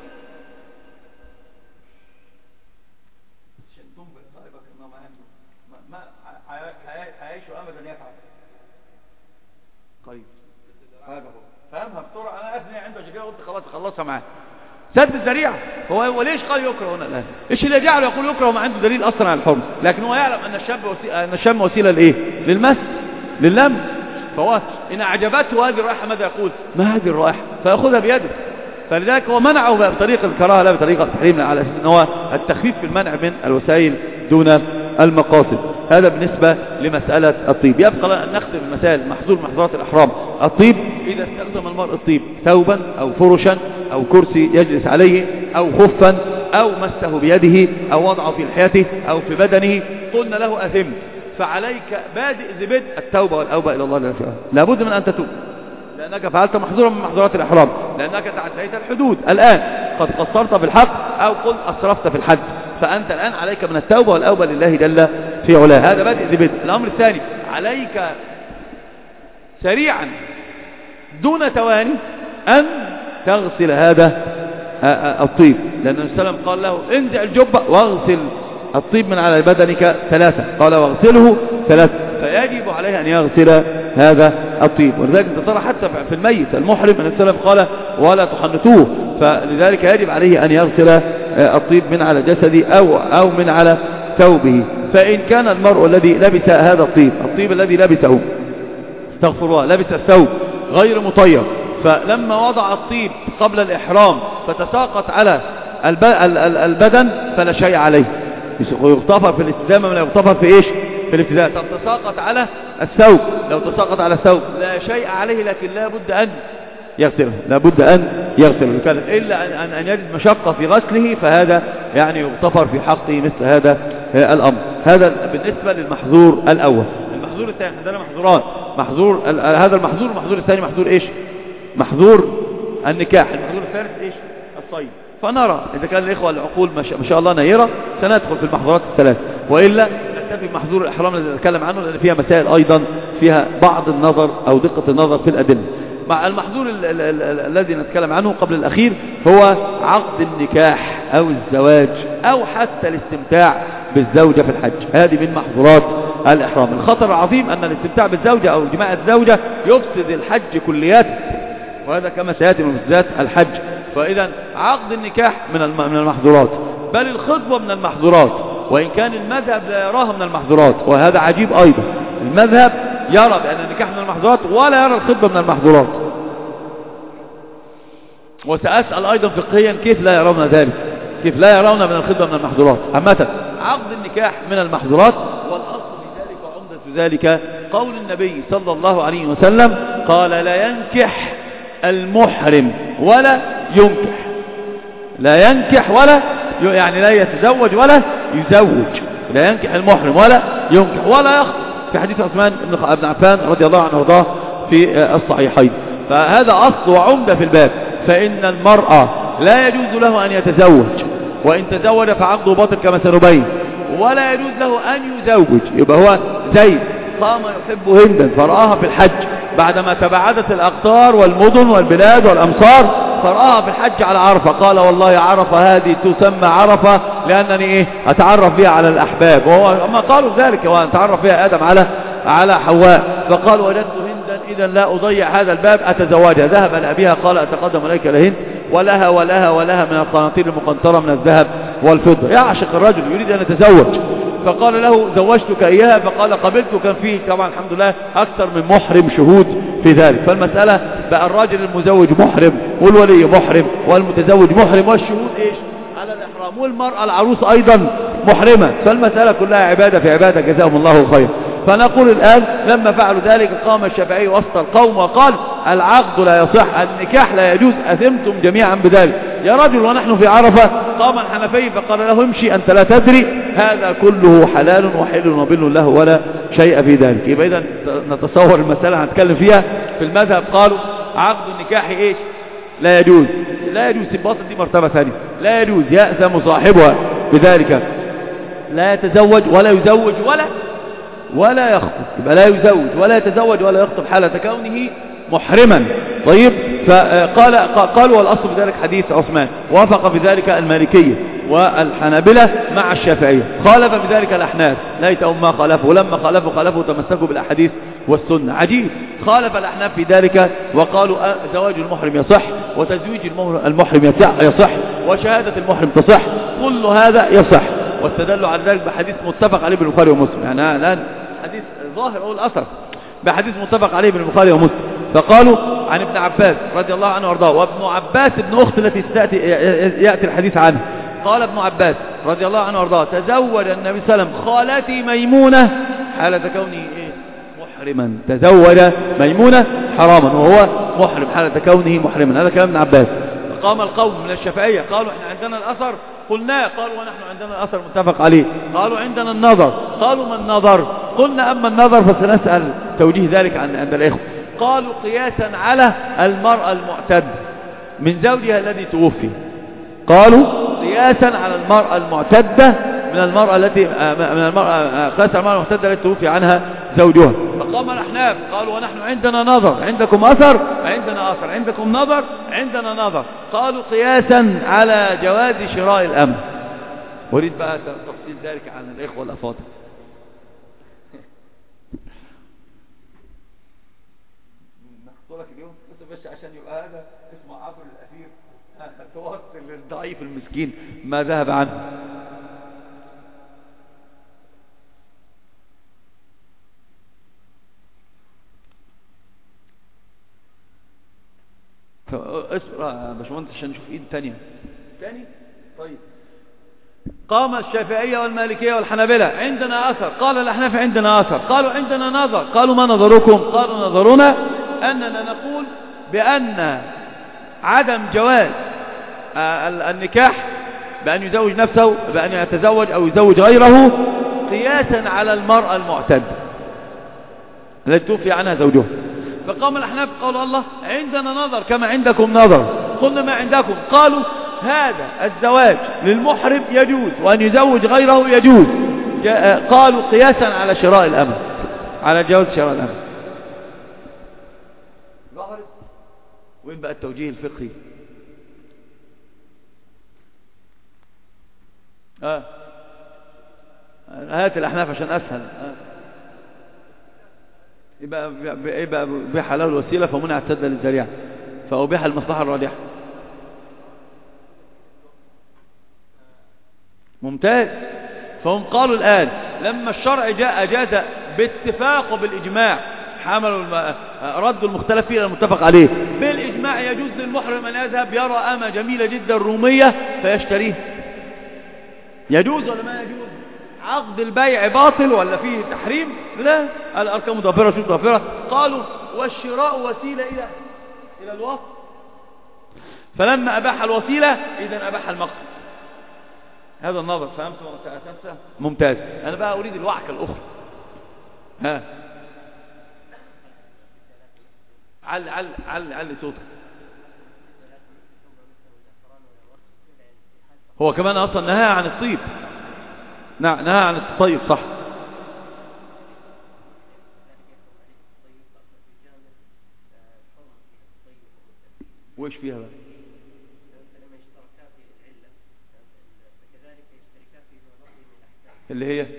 فهمها بسرعة. أنا أثني عنده شكاية قلت خلاص خلصها معاه. سد الذريعة. هو ليش قال يكره هنا الآن؟ إيش اللي جعله يقول يكره وما عنده دليل أصلا على الحرمة؟ لكن هو يعلم أن الشم وسيلة لإيه؟ للمس، لللمس. فهو إن أعجبته هذه الرائحة ماذا يقول؟ ما هذه الرائحة؟ فيأخذها بيده. فلذلك هو منعه بطريقة الكراهة لا بطريقة التحريم، على أساس أن هو التخفيف في المنع من الوسائل دون المقاصد. هذا بالنسبة لمسألة الطيب. يبقى أن نختم المسائل محظور محظورات الإحرام. الطيب إذا استخدم المرء الطيب ثوبا أو فرشا أو كرسي يجلس عليه أو خفا أو مسه بيده أو وضعه في لحيته أو في بدنه قلنا له أثم، فعليك بادئ زبد التوبة والأوبة إلى الله جل وعلا. لابد من أن تتوب، لأنك فعلت محظورا من محظورات الإحرام، لأنك تعديت الحدود. الآن قد قصرت في الحق أو قل أسرفت في الحد، فأنت الآن عليك من التوبة والأوبة لله جل في علاه. هذا بادئ زبد. الأمر الثاني عليك سريعا دون تواني أن تغسل هذا الطيب، لأن النبي صلى الله عليه وسلم قال له انزع الجبة واغسل الطيب من على بدنك 3، قال واغسله 3، فيجب عليه أن يغسل هذا الطيب. ولذلك ترى حتى في الميت المحرم النبي صلى الله عليه وسلم قال ولا تحنطوه، فلذلك يجب عليه أن يغسل الطيب من على جسده أو من على ثوبه. فإن كان المرء الذي لبس هذا الطيب الذي لبسه استغفر الله لبس الثوب غير مطيب، فلما وضع الطيب قبل الإحرام فتساقط على البدن فلا شيء عليه، يغتفر في الاستدامة ولا يغتفر في إيش؟ في الابتداء. طب تساقط على الثوب، لو تساقط على الثوب لا شيء عليه، لكن لا بد أن يغسله، لا بد أن يغسله، إلا أن يجد مشقة في غسله، فهذا يعني يغتفر في حقه مثل هذا الأمر. هذا بالنسبة للمحظور الأول. المحظور الثاني عندنا محظوران، هذا المحظور الثاني محظور إيش؟ محظور النكاح. المحظور الثالث إيش؟ الصيد. فنرى إذا كان الإخوة العقول ما شاء الله نيرة سندخل في المحظورات الثلاث، وإلا نكتفي بمحظور الإحرام الذي نتكلم عنه، لأن فيها مسائل أيضا فيها بعض النظر أو دقة النظر في الأدلة. مع المحظور الذي نتكلم عنه قبل الأخير هو عقد النكاح أو الزواج أو حتى الاستمتاع بالزوجة في الحج. هذه من محظورات الإحرام. الخطر العظيم أن الاستمتاع بالزوجة أو جماع الزوجة يفسد الحج كلياته، وهذا كما سيأتي من مفسدات الحج. فإذا عقد النكاح من المحظورات، بل الخطبة من المحظورات، وإن كان المذهب لا يراها من المحظورات، وهذا عجيب أيضا. المذهب يرى بأن النكاح من المحظورات ولا يرى الخطبة من المحظورات. وسأسأل أيضا فقهيا كيف لا يرون ذلك، كيف لا يرون من الخطبة من المحظورات. عامة عقد النكاح من المحظورات، والأصل في ذلك وعمدة ذلك قول النبي صلى الله عليه وسلم قال لا ينكح المحرم ولا ينكح. لا ينكح ولا يعني لا يتزوج ولا يزوج. لا ينكح المحرم ولا ينكح ولا يخطب، في حديث عثمان بن عفان رضي الله عنه وارضاه في الصحيحين. فهذا أصل وعمدة في الباب. فإن المرأة لا يجوز له أن يتزوج، وإن تزوج فعقده باطل كما سنبين، ولا يجوز له أن يزوج. يبقى هو زيد قام يحب هندا فرآها في الحج بعدما تباعدت الأقطار والمدن والبلاد والأمصار، فرآها في الحج على عرفة، قال والله عرفة هذه تسمى عرفة لأنني أتعرف بها على الأحباب. وهو أما قالوا ذلك وأن تعرف بها آدم على حواء، فقال وجدت هندا إذا لا أضيع هذا الباب أتزوجها. ذهب لأبيها قال أتقدم إليك لهند ولها ولها ولها من القناطير المقنطرة من الذهب والفضة. يعشق الرجل يريد أن يتزوج، فقال له زوجتك إياها، فقال قبلت. كان فيه طبعا الحمد لله أكثر من محرم شهود في ذلك. فالمسألة بقى الراجل المزوج محرم والولي محرم والمتزوج محرم والشهود إيش على الإحرام، والمرأة العروس أيضا محرمة. فالمسألة كلها عبادة في عبادة، جزاهم الله خير. فنقول الآن لما فعلوا ذلك قام الشافعي وسط القوم وقال العقد لا يصح، النكاح لا يجوز، أثمتم جميعا بذلك. يا رجل ونحن في عرفة. قام الحنفي فقال له امشي أنت لا تدري، هذا كله حلال وحل وبل له ولا شيء في ذلك. يبقى إذا نتصور المسألة هنتكلم فيها. في المذهب قالوا عقد النكاح إيش؟ لا يجوز. لا يجوز، الباطل دي مرتبة ثانية، لا يجوز، يأثم صاحبها بذلك، لا يتزوج ولا يزوج ولا يخطب. يبقى لا يزوج ولا يتزوج ولا يخطب حالة كونه محرما. طيب، قالوا والأصل بذلك حديث عثمان، وافق بذلك المالكية والحنابلة مع الشافعية، خالف بذلك الأحناف، ليتهم ما خالفوا، لما خالفوا تمسكوا بالأحاديث والسنة. عجيب، خالف الأحناف في ذلك وقالوا زواج المحرم يصح، وتزويج المحرم يصح، وشهادة المحرم تصح، كل هذا يصح، واستدلوا على ذلك بحديث متفق عليه بالبخاري ومسلم. يعني الآن حديث ظاهر أو الأثر بحديث متفق عليه بالبخاري ومسلم. فقالوا عن ابن عباس رضي الله عنه وارضاه، وابن عباس ابن أخت التي يأتي الحديث عنه، قال ابن عباس رضي الله عنه وارضاه تزوج النبي صلى الله عليه وسلم خالتي ميمونة حالة كونه محرما، تزوج ميمونة حراما وهو محرم حالة كونه محرما. هذا كلام ابن عباس. فقام القوم من الشافعية قالوا احنا عندنا الأثر، قلنا قالوا ونحن عندنا الأثر متفق عليه. قالوا عندنا النظر، قالوا ما النظر؟ قلنا أما النظر فسنسأل توجيه ذلك عند الإخوة. قالوا قياسا على المرأة المعتدة من زوجها الذي توفي، قالوا قياسا على المرأة المعتدة من المرأة التي قياسا على المرأة المعتدة التي توفي عنها زوجها. فقام الأحناف قالوا ونحن عندنا نظر، عندكم أثر؟ عندنا أثر. عندكم نظر؟ عندنا نظر. قالوا قياسا على جواز شراء الأمر. أريد بقى تفصيل ذلك عن الإخوة الأفاضل. نحصلك اليوم بس عشان يبقى هذا اسمه عبر الأثير، توصل للضعيف المسكين ما ذهب عنه. اسرع يا باشمهندس عشان نشوف ايد تانية. طيب، قام الشافعية والمالكية والحنابلة عندنا أثر، قال الأحناف عندنا أثر، قالوا عندنا نظر. قالوا ما نظركم؟ قالوا نظرنا أننا نقول بأن عدم جواز النكاح بأن يزوج نفسه، بأن يتزوج أو يزوج غيره قياسا على المرأة المعتدة التي توفي عنها زوجها. فقام الأحناف قالوا الله عندنا نظر كما عندكم نظر. قلنا ما عندكم؟ قالوا هذا الزواج للمحرم يجوز وأن يزوج غيره يجوز. قالوا قياسا على شراء الأمر، على جواز شراء الأمر. وين بقى التوجيه الفقهي؟ هات الأحناف عشان أسهل. يبقى أبيح له الوسيلة فمنع السد للذريعة، فأبيح المصلحة الراجحة. ممتاز. فهم قالوا الآن لما الشرع جاء أجاز باتفاق وبالإجماع، حملوا ردوا المختلف فيه المتفق عليه بالإجماع. يجوز للمحرم أن يذهب يرى أمة جميلة جدا رومية فيشتريه. يجوز ولا ما يجوز؟ عقد البيع باطل ولا فيه تحريم؟ لا، الأركان مضافرة شو مضافرة. قالوا والشراء وسيلة إلى الوصف، فلما أباح الوسيلة إذن أباح المقصد. هذا النظر. فهمت ولا ممتاز. أنا بقى أريد الوعكة الأخرى. علي صوتك. هو كمان أصلا نهى عن الطيب. نهى عن الطيب، صح. وإيش فيها بقى؟ اللي هي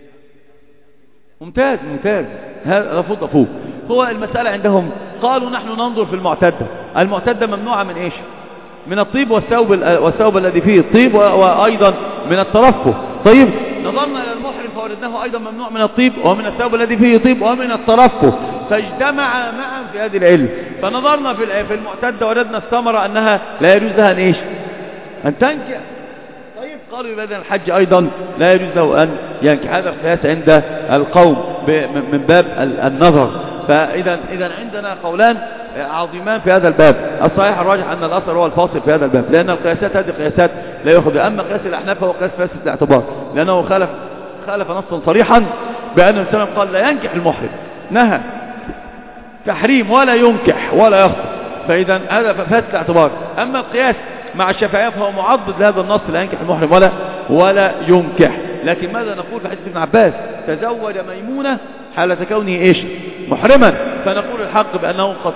ممتاز. هذا فوق. هو المسألة عندهم قالوا نحن ننظر في المعتدة ممنوعة من إيش؟ من الطيب والثوب الذي فيه الطيب، وأيضا من الترفه. طيب، نظرنا إلى المحرم فوردناه أيضا ممنوع من الطيب ومن الثوب الذي فيه طيب ومن الترفه، فاجتمع معا في هذه العلة. فنظرنا في المعتدة وردنا الثمرة أنها لا يجوز لها أن تنكح. طيب، قالوا يبقى الحج أيضا لا يجوز له أن ينكح. هذا القياس عند القوم من باب النظر. فإذا عندنا قولان عظيمان في هذا الباب. الصحيح الراجح أن الأثر هو الفاصل في هذا الباب، لأن القياسات هذه قياسات لا يأخذ. أما قياس الأحناف فهو قياس فاسد الاعتبار، لأنه خالف نصا صريحا بأن النبي صلى الله عليه وسلم قال لا ينكح المحرم، نهى تحريم ولا ينكح ولا يخطب، فإذا هذا فاسد الاعتبار. أما القياس مع الشافعية فهو معضد لهذا النص لا ينكح المحرم ولا ينكح. لكن ماذا نقول في حديث ابن عباس تزوج ميمونة حالة كونه ايش محرما؟ فنقول الحق بأنه قد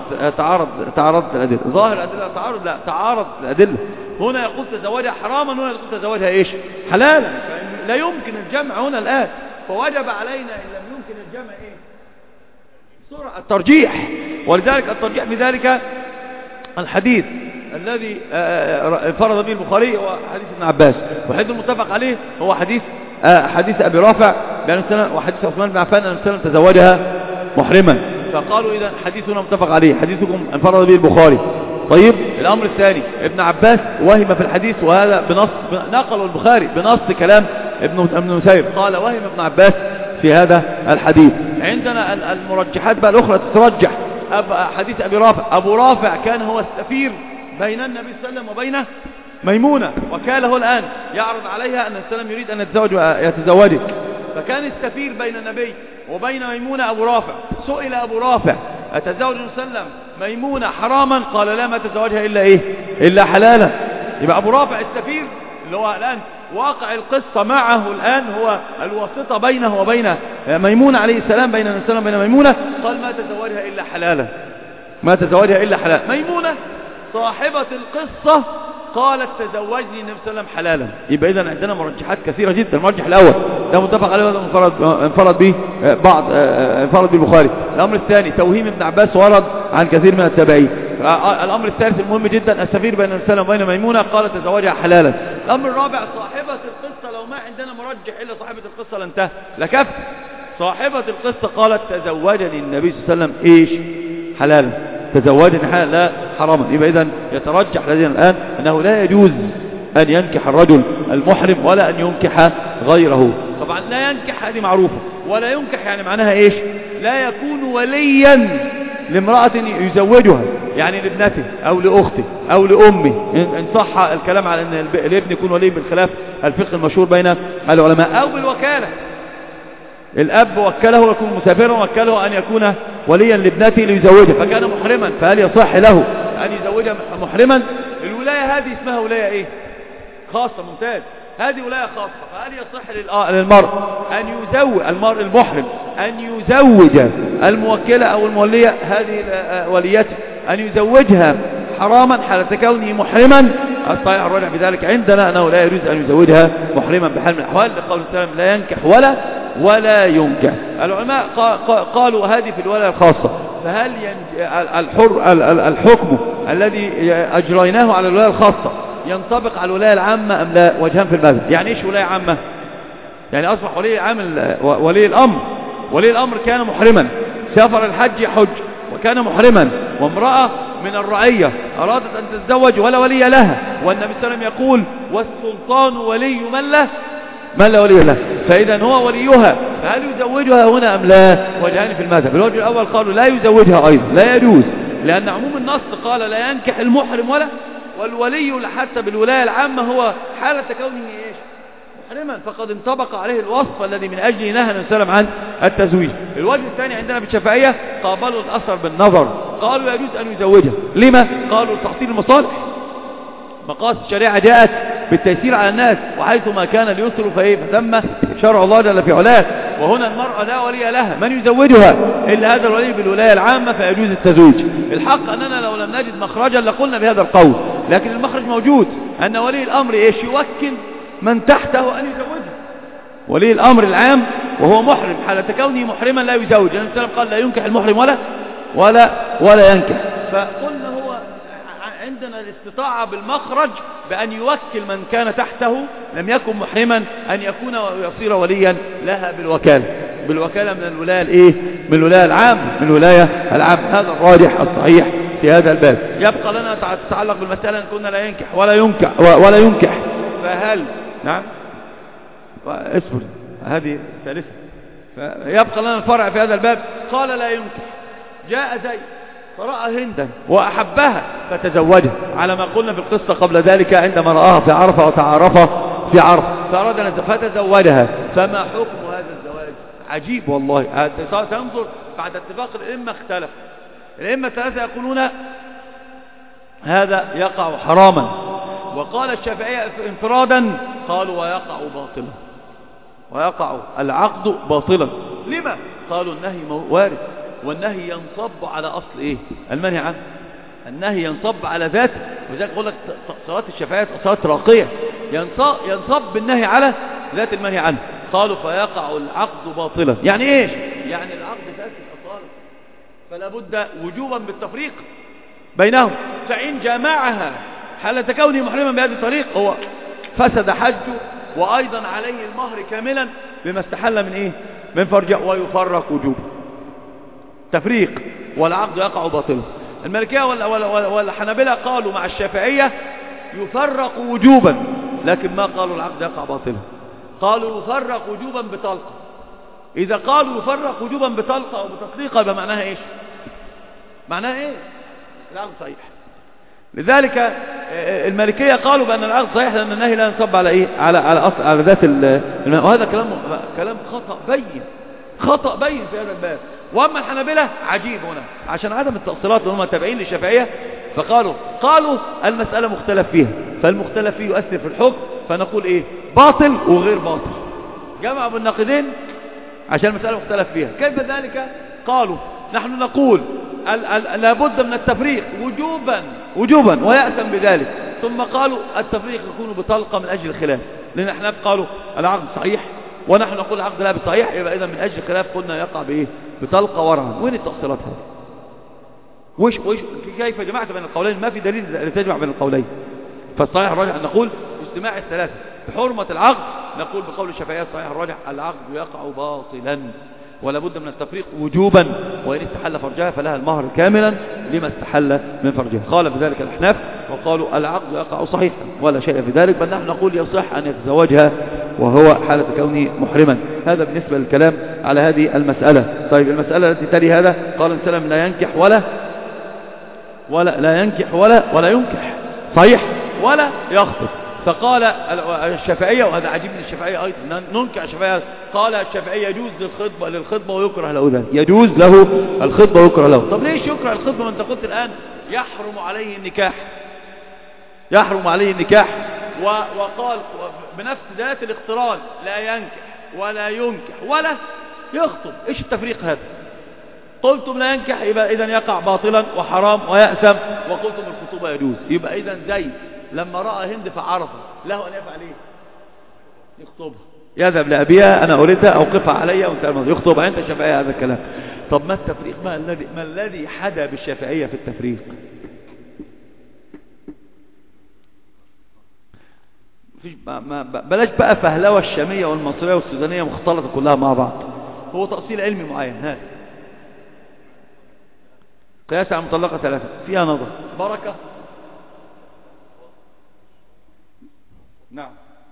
تعارضت الأدلة. ظاهر الأدلة تعارض؟ لا، تعارض الأدلة. هنا يقول تزوجها حراما، هنا يقول تزوجها ايش حلالا، لا يمكن الجمع هنا الآن، فوجب علينا إن لم يمكن الجمع ايه سرعة الترجيح. ولذلك الترجيح بذلك الحديث الذي انفرد به البخاري هو حديث ابن عباس، والحديث المتفق عليه هو حديث أبي رافع وحديث عثمان بن عفان أن السلام تزوجها محرما. فقالوا إذا حديثنا متفق عليه، حديثكم انفرد به البخاري. طيب الأمر الثاني، ابن عباس وهم في الحديث، وهذا بنص نقل البخاري بنص كلام ابن مسيب، قال وهم ابن عباس في هذا الحديث. عندنا المرجحات بقى الأخرى تترجح. حديث أبي رافع، أبو رافع كان هو السفير بين النبي صلى الله عليه وسلم وبين ميمونة، وكاله الآن يعرض عليها أن السلام يريد أن يتزوجك، فكان السفير بين النبي وبين ميمونة أبو رافع. سئل أبو رافع أتزوج النبي صلى الله عليه وسلم ميمونة حراما؟ قال لا، ما تزوجها إلا حلالا. يبقى أبو رافع السفير اللي هو الآن واقع القصة معه الآن هو الواسطة بينه وبين ميمونة عليه السلام، بين النبي صلى الله عليه وسلم وبين ميمونة، قال ما تزوجها إلا حلالا، ما تزوجها إلا حلالا. ميمونة صاحبة القصة قالت تزوجني النبي صلى الله عليه وسلم حلالا. يبقى إذن عندنا مرجحات كثيرة جدا. المرجح الأول ده متفق عليه، انفرد به البخاري. الأمر الثاني توهيم ابن عباس ورد عن كثير من التابعين. الأمر الثالث المهم جدا السفير بين النبي صلى الله عليه وسلم وبين ميمونة قالت تزوجها حلالا. الأمر الرابع صاحبة القصة، لو ما عندنا مرجح إلا صاحبة القصة لانتهى لكفت. صاحبة القصة قالت تزوجني النبي صلى الله عليه وسلم ايش حلالا، تزوجني حلالا لا حراما. يبقى إذن يترجح لدينا الآن أنه لا يجوز أن ينكح الرجل المحرم ولا أن ينكح غيره. طبعا لا ينكح هذه معروفة، ولا ينكح يعني معناها إيش؟ لا يكون وليا لامرأة يزوجها، يعني لابنته أو لأخته أو لأمه، إن صح الكلام على أن الابن يكون ولي بالخلاف الفقه المشهور بين العلماء، أو بالوكالة. الأب وكله ويكون مسافرا وكله أن يكون وليا لابنته ليزوجها، فكان محرما، فهل يصح له أن يزوجها محرما؟ الولاية هذه اسمها ولاية إيه؟ خاصة. ممتاز، هذه ولاية خاصة. فهل يصح للمرء أن يزوج المرء المحرم أن يزوج الموكلة أو المولية هذه وليته أن يزوجها حراما حالة كونه محرما؟ الصحيح الراجح بذلك عندنا أنه لا يجوز أن يزوجها محرما بحال من الأحوال، لقول السلام لا ينكح ولا ينكح. العلماء قالوا هذه في الولاية الخاصة، فهل الحكم الذي أجريناه على الولاية الخاصة ينطبق على الولاية العامة أم لا؟ وجهان في المذهب. يعني إيش ولاية عامة؟ يعني أصبح ولي الأمر كان محرما، سافر الحج يحج وكان محرما، وامرأة من الرعية أرادت أن تتزوج ولا ولي لها، والنبي صلى الله عليه وسلم يقول والسلطان ولي من لا ولي له، فإذا هو وليها، فهل يزوجها هنا أم لا؟ وجهان في المذهب. الوجه الأول قالوا لا يزوجها أيضا، لا يجوز، لأن عموم النص قال لا ينكح المحرم والولي حتى بالولاية العامة هو حالة كونه إيش؟ محرما، فقد انطبق عليه الوصف الذي من أجله نهى النبي صلى الله عليه وسلم عن التزويج. الوجه الثاني عندنا بالشافعية قابلوا الأثر بالنظر، قالوا يجوز أن يزوجها. لما؟ قالوا تحصيل المصالح، مقاصد الشريعة جاءت بالتيسير على الناس، وحيث ما كان اليسر فثم شرع الله جل في علاه. وهنا المرأة لا ولي لها، من يزوجها إلا هذا الولي بالولاية العامة، فيجوز التزويج. الحق أننا لو لم نجد مخرجا لقلنا بهذا القول، لكن المخرج موجود، أن ولي الأمر إيش؟ يوكل من تحته أن يزوجها. ولي الأمر العام وهو محرم حالة كونه محرما لا يزوج، النبي صلى الله عليه وسلم قال لا ينكح المحرم ولا ينكح. فقلنا هو عندنا الاستطاعة بالمخرج بأن يوكل من كان تحته لم يكن محرما أن يكون ويصير وليا لها بالوكالة من الولاية الإيه؟ من الولاية العام، من الولاية العام. هذا الراجح الصحيح في هذا الباب. يبقى لنا تتعلق بالمسألة أن كنا لا ينكح ولا ينكح فهل نعم اصبر هذه ثالثة. فيبقى لنا الفرع في هذا الباب. قال لا ينكح، جاء زيد فرأى هندا وأحبها فتزوجها، على ما قلنا في القصة قبل ذلك عندما رآها في عرفة وتعارفا في عرفة فأراد أن فتزوجها. فما حكم هذا الزواج؟ عجيب والله. تنظر بعد اتفاق الأئمة اختلف. الأئمة الثلاثة يقولون هذا يقع حراما، وقال الشافعية انفرادا قالوا ويقع باطلا، ويقع العقد باطلا. لما؟ قالوا النهي وارد، والنهي ينصب على أصل إيه؟ المنهي عنه. النهي ينصب على ذاته، وذلك أقول لك صلاة الشافعية صلاة راقية ينصب بالنهي على ذات المنهي عنه. قالوا فيقع العقد باطلا. يعني إيش؟ يعني العقد فاسد أصالا، فلا بد وجوبا بالتفريق بينهم. فإن جمعها حالة كونه محرما بهذه الطريق هو فسد حجه، وأيضا عليه المهر كاملا بما استحل من إيه؟ من فرجه، ويفرق وجوبا. تفريق والعقد يقع باطلا. المالكية والحنابلة قالوا مع الشافعية يفرق وجوبا، لكن ما قالوا العقد يقع باطلا، قالوا يفرق وجوبا بطلقة. إذا قالوا يفرق وجوبا بطلقة أو بتطليقة يبقى معناها إيش؟ معناها إيه؟ العقد صحيح. لذلك المالكية قالوا بأن العقد صحيح لأن النهي لا ينصب على إيه؟ على ذات وهذا كلام خطأ بين في هذا الباب. وأما الحنابلة عجيب هنا عشان عدم التأصيلات اللي هم تابعين للشافعية، قالوا المسألة مختلف فيها، فالمختلف فيه يؤثر في الحكم، فنقول إيه؟ باطل وغير باطل. جمعوا بالناقضين عشان المسألة مختلف فيها. كيف ذلك؟ قالوا نحن نقول لابد من التفريق وجوبا ويأثم بذلك. ثم قالوا التفريق يكون بطلقة من أجل الخلاف، لأن احنا قالوا العقد صحيح ونحن نقول العقد لا بصحيح، يبقى إذا من أجل الخلاف قلنا يقع بإيه؟ بطلقة ورعا. وين التأصيلات هذه؟ كيف جمعت بين القولين؟ ما في دليل لتجمع بين القولين. فالصحيح الراجح أن نقول اجتماع الثلاثة بحرمة العقد، نقول بقول الشافعية الصحيح الراجح العقد يقع باطلا ولا بد من التفريق وجوبا، وإن استحل فرجها فلها المهر كاملا لما استحل من فرجها. قال بذلك الأحناف وقالوا العقد يقع صحيحا ولا شيء في ذلك، بل نحن نقول يصح أن يتزوجها وهو حالة كونه محرما. هذا بالنسبة للكلام على هذه المسألة. طيب المسألة التي تلي هذا قال السلام لا ينكح ولا ينكح صحيح ولا يخطب. فقال الشافعية، وهذا عجيب من الشافعية أيضا ننكع الشافعية، قال الشافعية يجوز للخطبة ويكره له ذلك، يجوز له الخطبة ويكره له. طب ليش يكره الخطبة؟ وانت قلت الآن يحرم عليه النكاح وقال بنفس ذات الاقتران لا ينكح ولا ينكح ولا يخطب. ايش التفريق هذا؟ قلتم لا ينكح يبقى إذن يقع باطلا وحرام ويأثم، وقلتم الخطوبة يجوز، يبقى إذن زي لما رأى هند فعرفه له أن يفعل إيه؟ يخطبها، يذهب لأبيها أنا أريدها أوقفها علي يخطبها. أنت الشافعية هذا الكلام. طب ما التفريق؟ ما الذي حدا بالشافعية في التفريق؟ بلاش بقى فهلوة الشامية والمصرية والسودانية مختلطة كلها مع بعض. هو تأصيل علمي معين. هذا قياس على مطلقة ثلاثة فيها نظر بركة. نعم،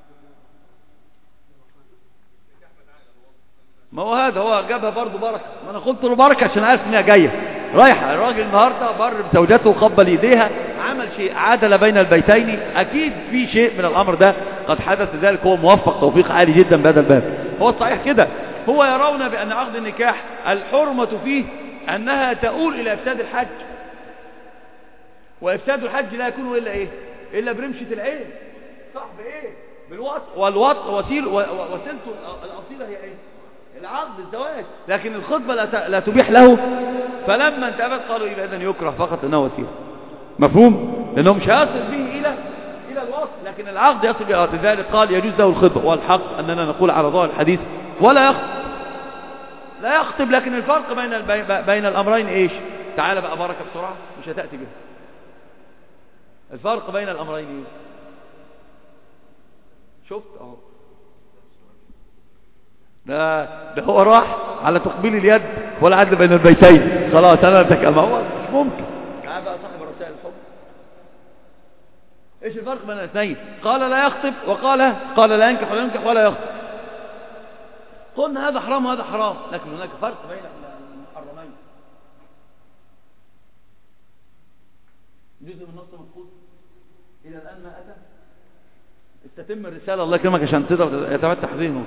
ما هو هذا هو جابها برضو بركة. ما انا قلت له بركة عشان عارف انها جاية رايحة. الراجل النهاردة بر بزوجته وقبل يديها، عمل شيء عادل بين البيتين. اكيد في شيء من الامر ده قد حدث، ذلك هو موفق توفيق عالي جدا بهذا الباب. هو الصحيح كده، هو يرون بان عقد النكاح الحرمة فيه انها تؤول الى افساد الحج، وافساد الحج لا يكون الا ايه؟ الا برمشة العين. صح بايه؟ بالوطء، والوطء وسيلته الاصيلة هي ايه؟ العقد، الزواج. لكن الخطبة لا تبيح له. فلما انتهت قالوا يبقى اذن يكره فقط انه وسيلة. مفهوم؟ لانه مش هيصل به الى الوصل، لكن العقد يصل به. لذلك قال يجوز له الخطبة. والحق اننا نقول على ظاهر الحديث ولا يخطب. لكن الفرق بين الامرين ايش؟ تعال بقى بركة بسرعة مش هتأتي به. الفرق بين الامرين ايه؟ شفت اهو، ده هو راح على تقبيل اليد ولا عدل بين البيتين. خلاص انا اتكلم. هو مش ممكن. تعال بقى صاحب رسائل الحب، ايش الفرق بين الاثنين؟ قال لا يخطب قال لا ينكح ولا ينكح ولا يخطب. قلنا هذا حرام وهذا حرام، لكن هناك فرق بين المحرمين. جزء من النص مفقود إلى الآن ما أتى. استتم الرسالة الله يكرمك عشان تقدر يتفتح ذهنك.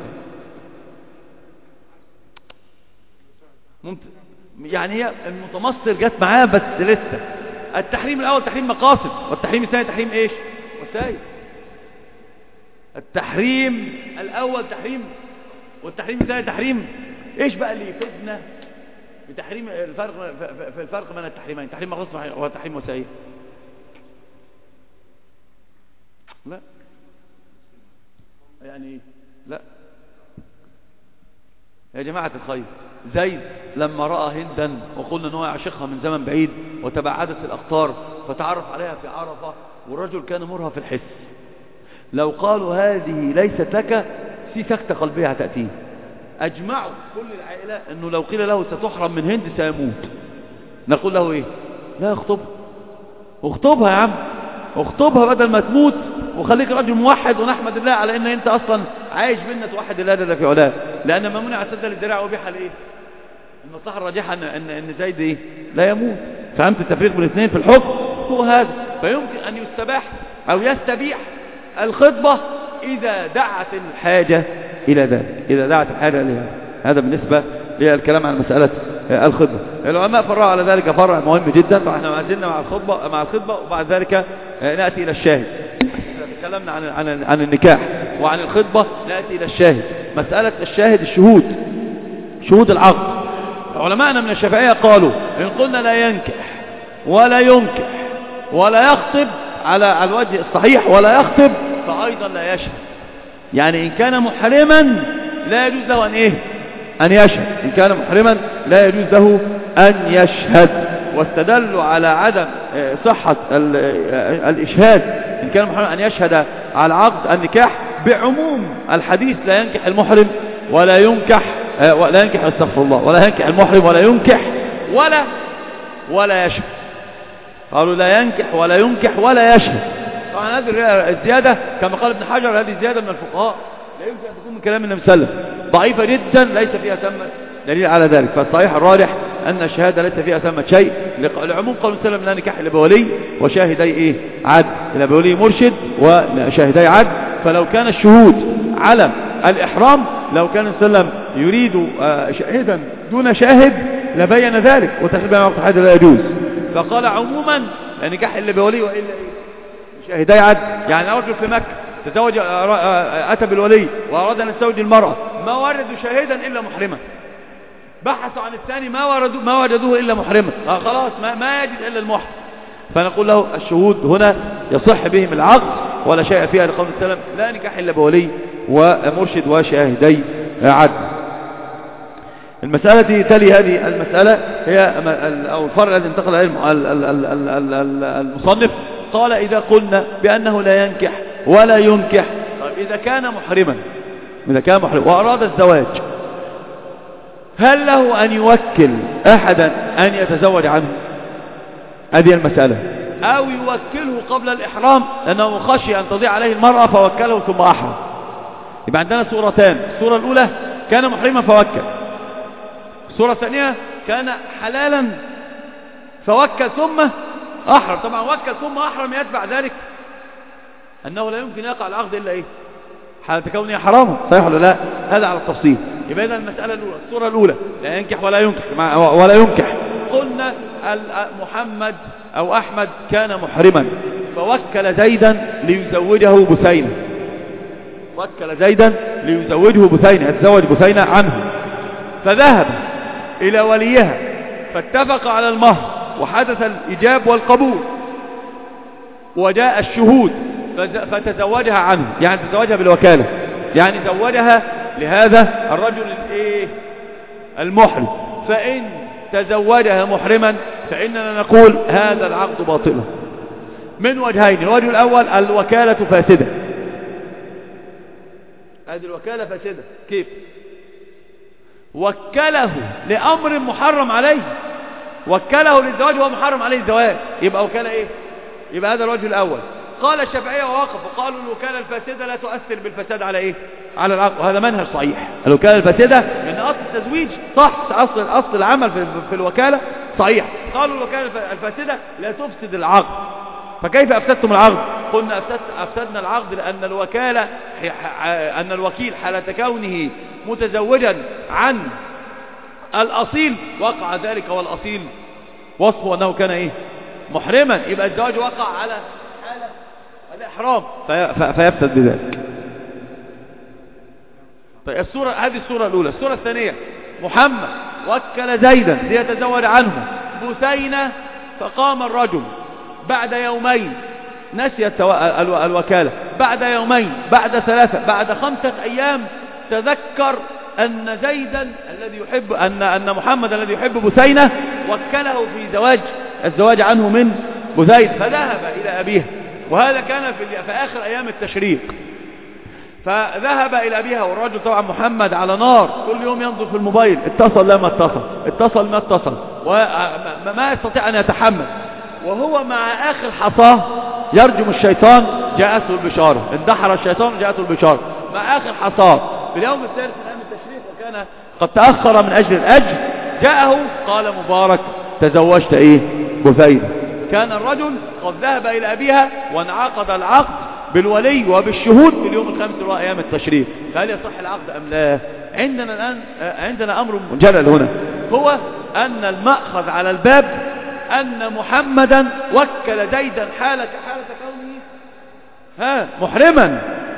يعني هي المتمصر جت معاه بس لسه. التحريم الأول تحريم مقاصد، والتحريم الثاني تحريم إيش؟ وسائل. التحريم الأول تحريم، والتحريم الثاني تحريم. إيش بقى اللي يفيدنا بتحريم في الفرق بين التحريمين، تحريم مقاصد وتحريم وسائل؟ لا يعني لا يا جماعة الخير، زيد لما رأى هندا وقلنا أنه يعشقها من زمن بعيد وتباعدت الأقطار فتعرف عليها في عرفة، والرجل كان مرهف في الحس، لو قالوا هذه ليست لك في سكتة قلبية هتأتيه. أجمعوا كل العائلة أنه لو قيل له ستحرم من هند سيموت. نقول له إيه؟ لا اخطبها، اخطبها يا عم، اخطبها بدل ما تموت، وخليك رجل موحد، ونحمد الله على ان انت اصلا عايش بينا توحد الله جل في علاه، لان ما منع سد الذراع وبيح الايه؟ المصلحه الراجحه ان زيد ايه؟ لا يموت. فهمت التفريق بين الاثنين في الحكم؟ هو هذا. فيمكن ان يستباح او يستبيح الخطبه اذا دعت الحاجه الى ذلك، اذا دعت الحاجه الى ذلك. هذا بالنسبه للكلام عن مساله الخطبه. العلماء فرعوا على ذلك فرع مهم جدا، فاحنا ما زلنا مع الخطبه وبعد ذلك ناتي الى الشاهد. تكلمنا عن النكاح وعن الخطبة، نأتي إلى الشاهد. مسألة الشاهد الشهود، شهود العقد. علماءنا من الشافعية قالوا إن قلنا لا ينكح ولا ينكح ولا يخطب على الوجه الصحيح ولا يخطب، فأيضا لا يشهد. يعني إن كان محرما لا يجوز له أن إيه؟ أن يشهد. إن كان محرما لا يجوز له أن يشهد. واستدلوا على عدم صحة الإشهاد إن كان محرما أن يشهد على عقد النكاح بعموم الحديث لا ينكح المحرم ولا ينكح ولا ينكح استغفر الله ولا ينكح المحرم ولا ينكح ولا يشهد. قالوا لا ينكح ولا ينكح ولا يشهد. طبعا هذه الزيادة كما قال ابن حجر هذه زيادة من الفقهاء لا يمكن أن تكون من كلام النبي صلى الله عليه وسلم، ضعيفة جدا ليس فيها ثمة دليل على ذلك. فالصحيح الراجح أن الشهادة ليس فيها ثمة شيء، لعموم قول وسلم لا نكاح إلا بولي وشاهدي إيه؟ عدل، إلا بولي مرشد وشاهدي عدل. فلو كان الشهود على الإحرام، لو كان وسلم يريد شاهدا دون شاهد لبين ذلك، وتحريم وقت الحد لا يجوز. فقال عموما لا نكاح إلا بولي وإلا إيه؟ شاهدي عدل. يعني رجل في مكة تزوج أتى بالولي وأراد أن يتزوج المرأة، ما وردوا شاهدا إلا محرما، بحثوا عن الثاني ما وجدوه إلا محرما، خلاص ما يجد إلا المحرم. فنقول له الشهود هنا يصح بهم العقد ولا شيء فيها، لقول السلام لا نكاح إلا بولي ومرشد وشاهدي عدل. المسألة تلي هذه المسألة هي أو الفرع الذي انتقل إليه المصنف. قال إذا قلنا بأنه لا ينكح ولا ينكح، طيب إذا كان محرما وأراد الزواج، هل له أن يوكل أحدا أن يتزوج عنه؟ هذه المسألة. أو يوكله قبل الإحرام لأنه خشي أن تضيع عليه المرأة فوكله ثم أحرم. يبقى عندنا صورتان، الصورة الأولى كان محرما فوكل، الصورة الثانية كان حلالا فوكل ثم أحرم. طبعا وكل ثم أحرم يتبع ذلك أنه لا يمكن يقع العقد إلا إيه؟ حالة كونه حراما، صحيح ولا لا؟ هذا على التفصيل. يبقى إذا المسألة الأولى الصورة الأولى لا ينكح ولا ينكح. قلنا محمد أو أحمد كان محرما فوكل زيدا ليزوجه بثينة، وكل زيدا ليزوجه بثينة، يتزوج بثينة عنه، فذهب إلى وليها فاتفق على المهر وحدث الإجاب والقبول وجاء الشهود فتزوجها عنه، يعني تزوجها بالوكالة، يعني زوجها لهذا الرجل المحرم. فإن تزوجها محرما فإننا نقول هذا العقد باطل من وجهين. الوجه الأول الوكالة فاسدة، هذه الوكالة فاسدة. كيف؟ وكله لأمر محرم عليه، وكله للزواج وهو محرم عليه الزواج، يبقى وكالة ايه؟ يبقى هذا الوجه الأول. قال الشافعية ووقف وقالوا الوكالة الفاسدة لا تؤثر بالفساد على ايه؟ على العقد. وهذا منهج صحيح. الوكالة الفاسدة ان اصل التزويج صح، اصل العمل في الوكالة صحيح. قالوا الوكالة الفاسدة لا تفسد العقد، فكيف أفسدتم العقد؟ قلنا أفسدنا العقد لأن الوكيل حالة كونه متزوجا عن الأصيل وقع ذلك، والأصيل وصفه أنه كان إيه؟ محرما، يبقى الزواج وقع على حالة الإحرام فيفسد بذلك. طيب هذه الصورة الأولى. الصورة الثانية، محمد وكل زيدا ليتزوج عنه بثينة، فقام الرجل بعد يومين، نسي الوكالة، بعد يومين، بعد 3، بعد 5 أيام تذكر أن زيدا الذي يحب أن محمد الذي يحب بثينة وكله في الزواج عنه من بثينة، فذهب إلى أبيه، وهذا كان في آخر أيام التشريق. فذهب إلى أبيها، والرجل طبعا محمد على نار، كل يوم ينظر في الموبايل، اتصل لا ما اتصل ما اتصل، وما يستطيع أن يتحمل، وهو مع آخر حصاه يرجم الشيطان، جاءته البشارة، اندحر الشيطان جاءته البشارة مع آخر حصاه في اليوم الثالث من أيام التشريق، وكان قد تأخر من أجل الأجر، جاءه قال مبارك تزوجت إيه؟ بثينة. كان الرجل قد ذهب إلى أبيها وانعقد العقد بالولي وبالشهود في اليوم الخامس من أيام التشريق، فهل يصح العقد أم لا؟ عندنا الآن أمر مجلل هنا، هو أن المأخذ على الباب أن محمدا وكل زيدا حالة كونه محرما.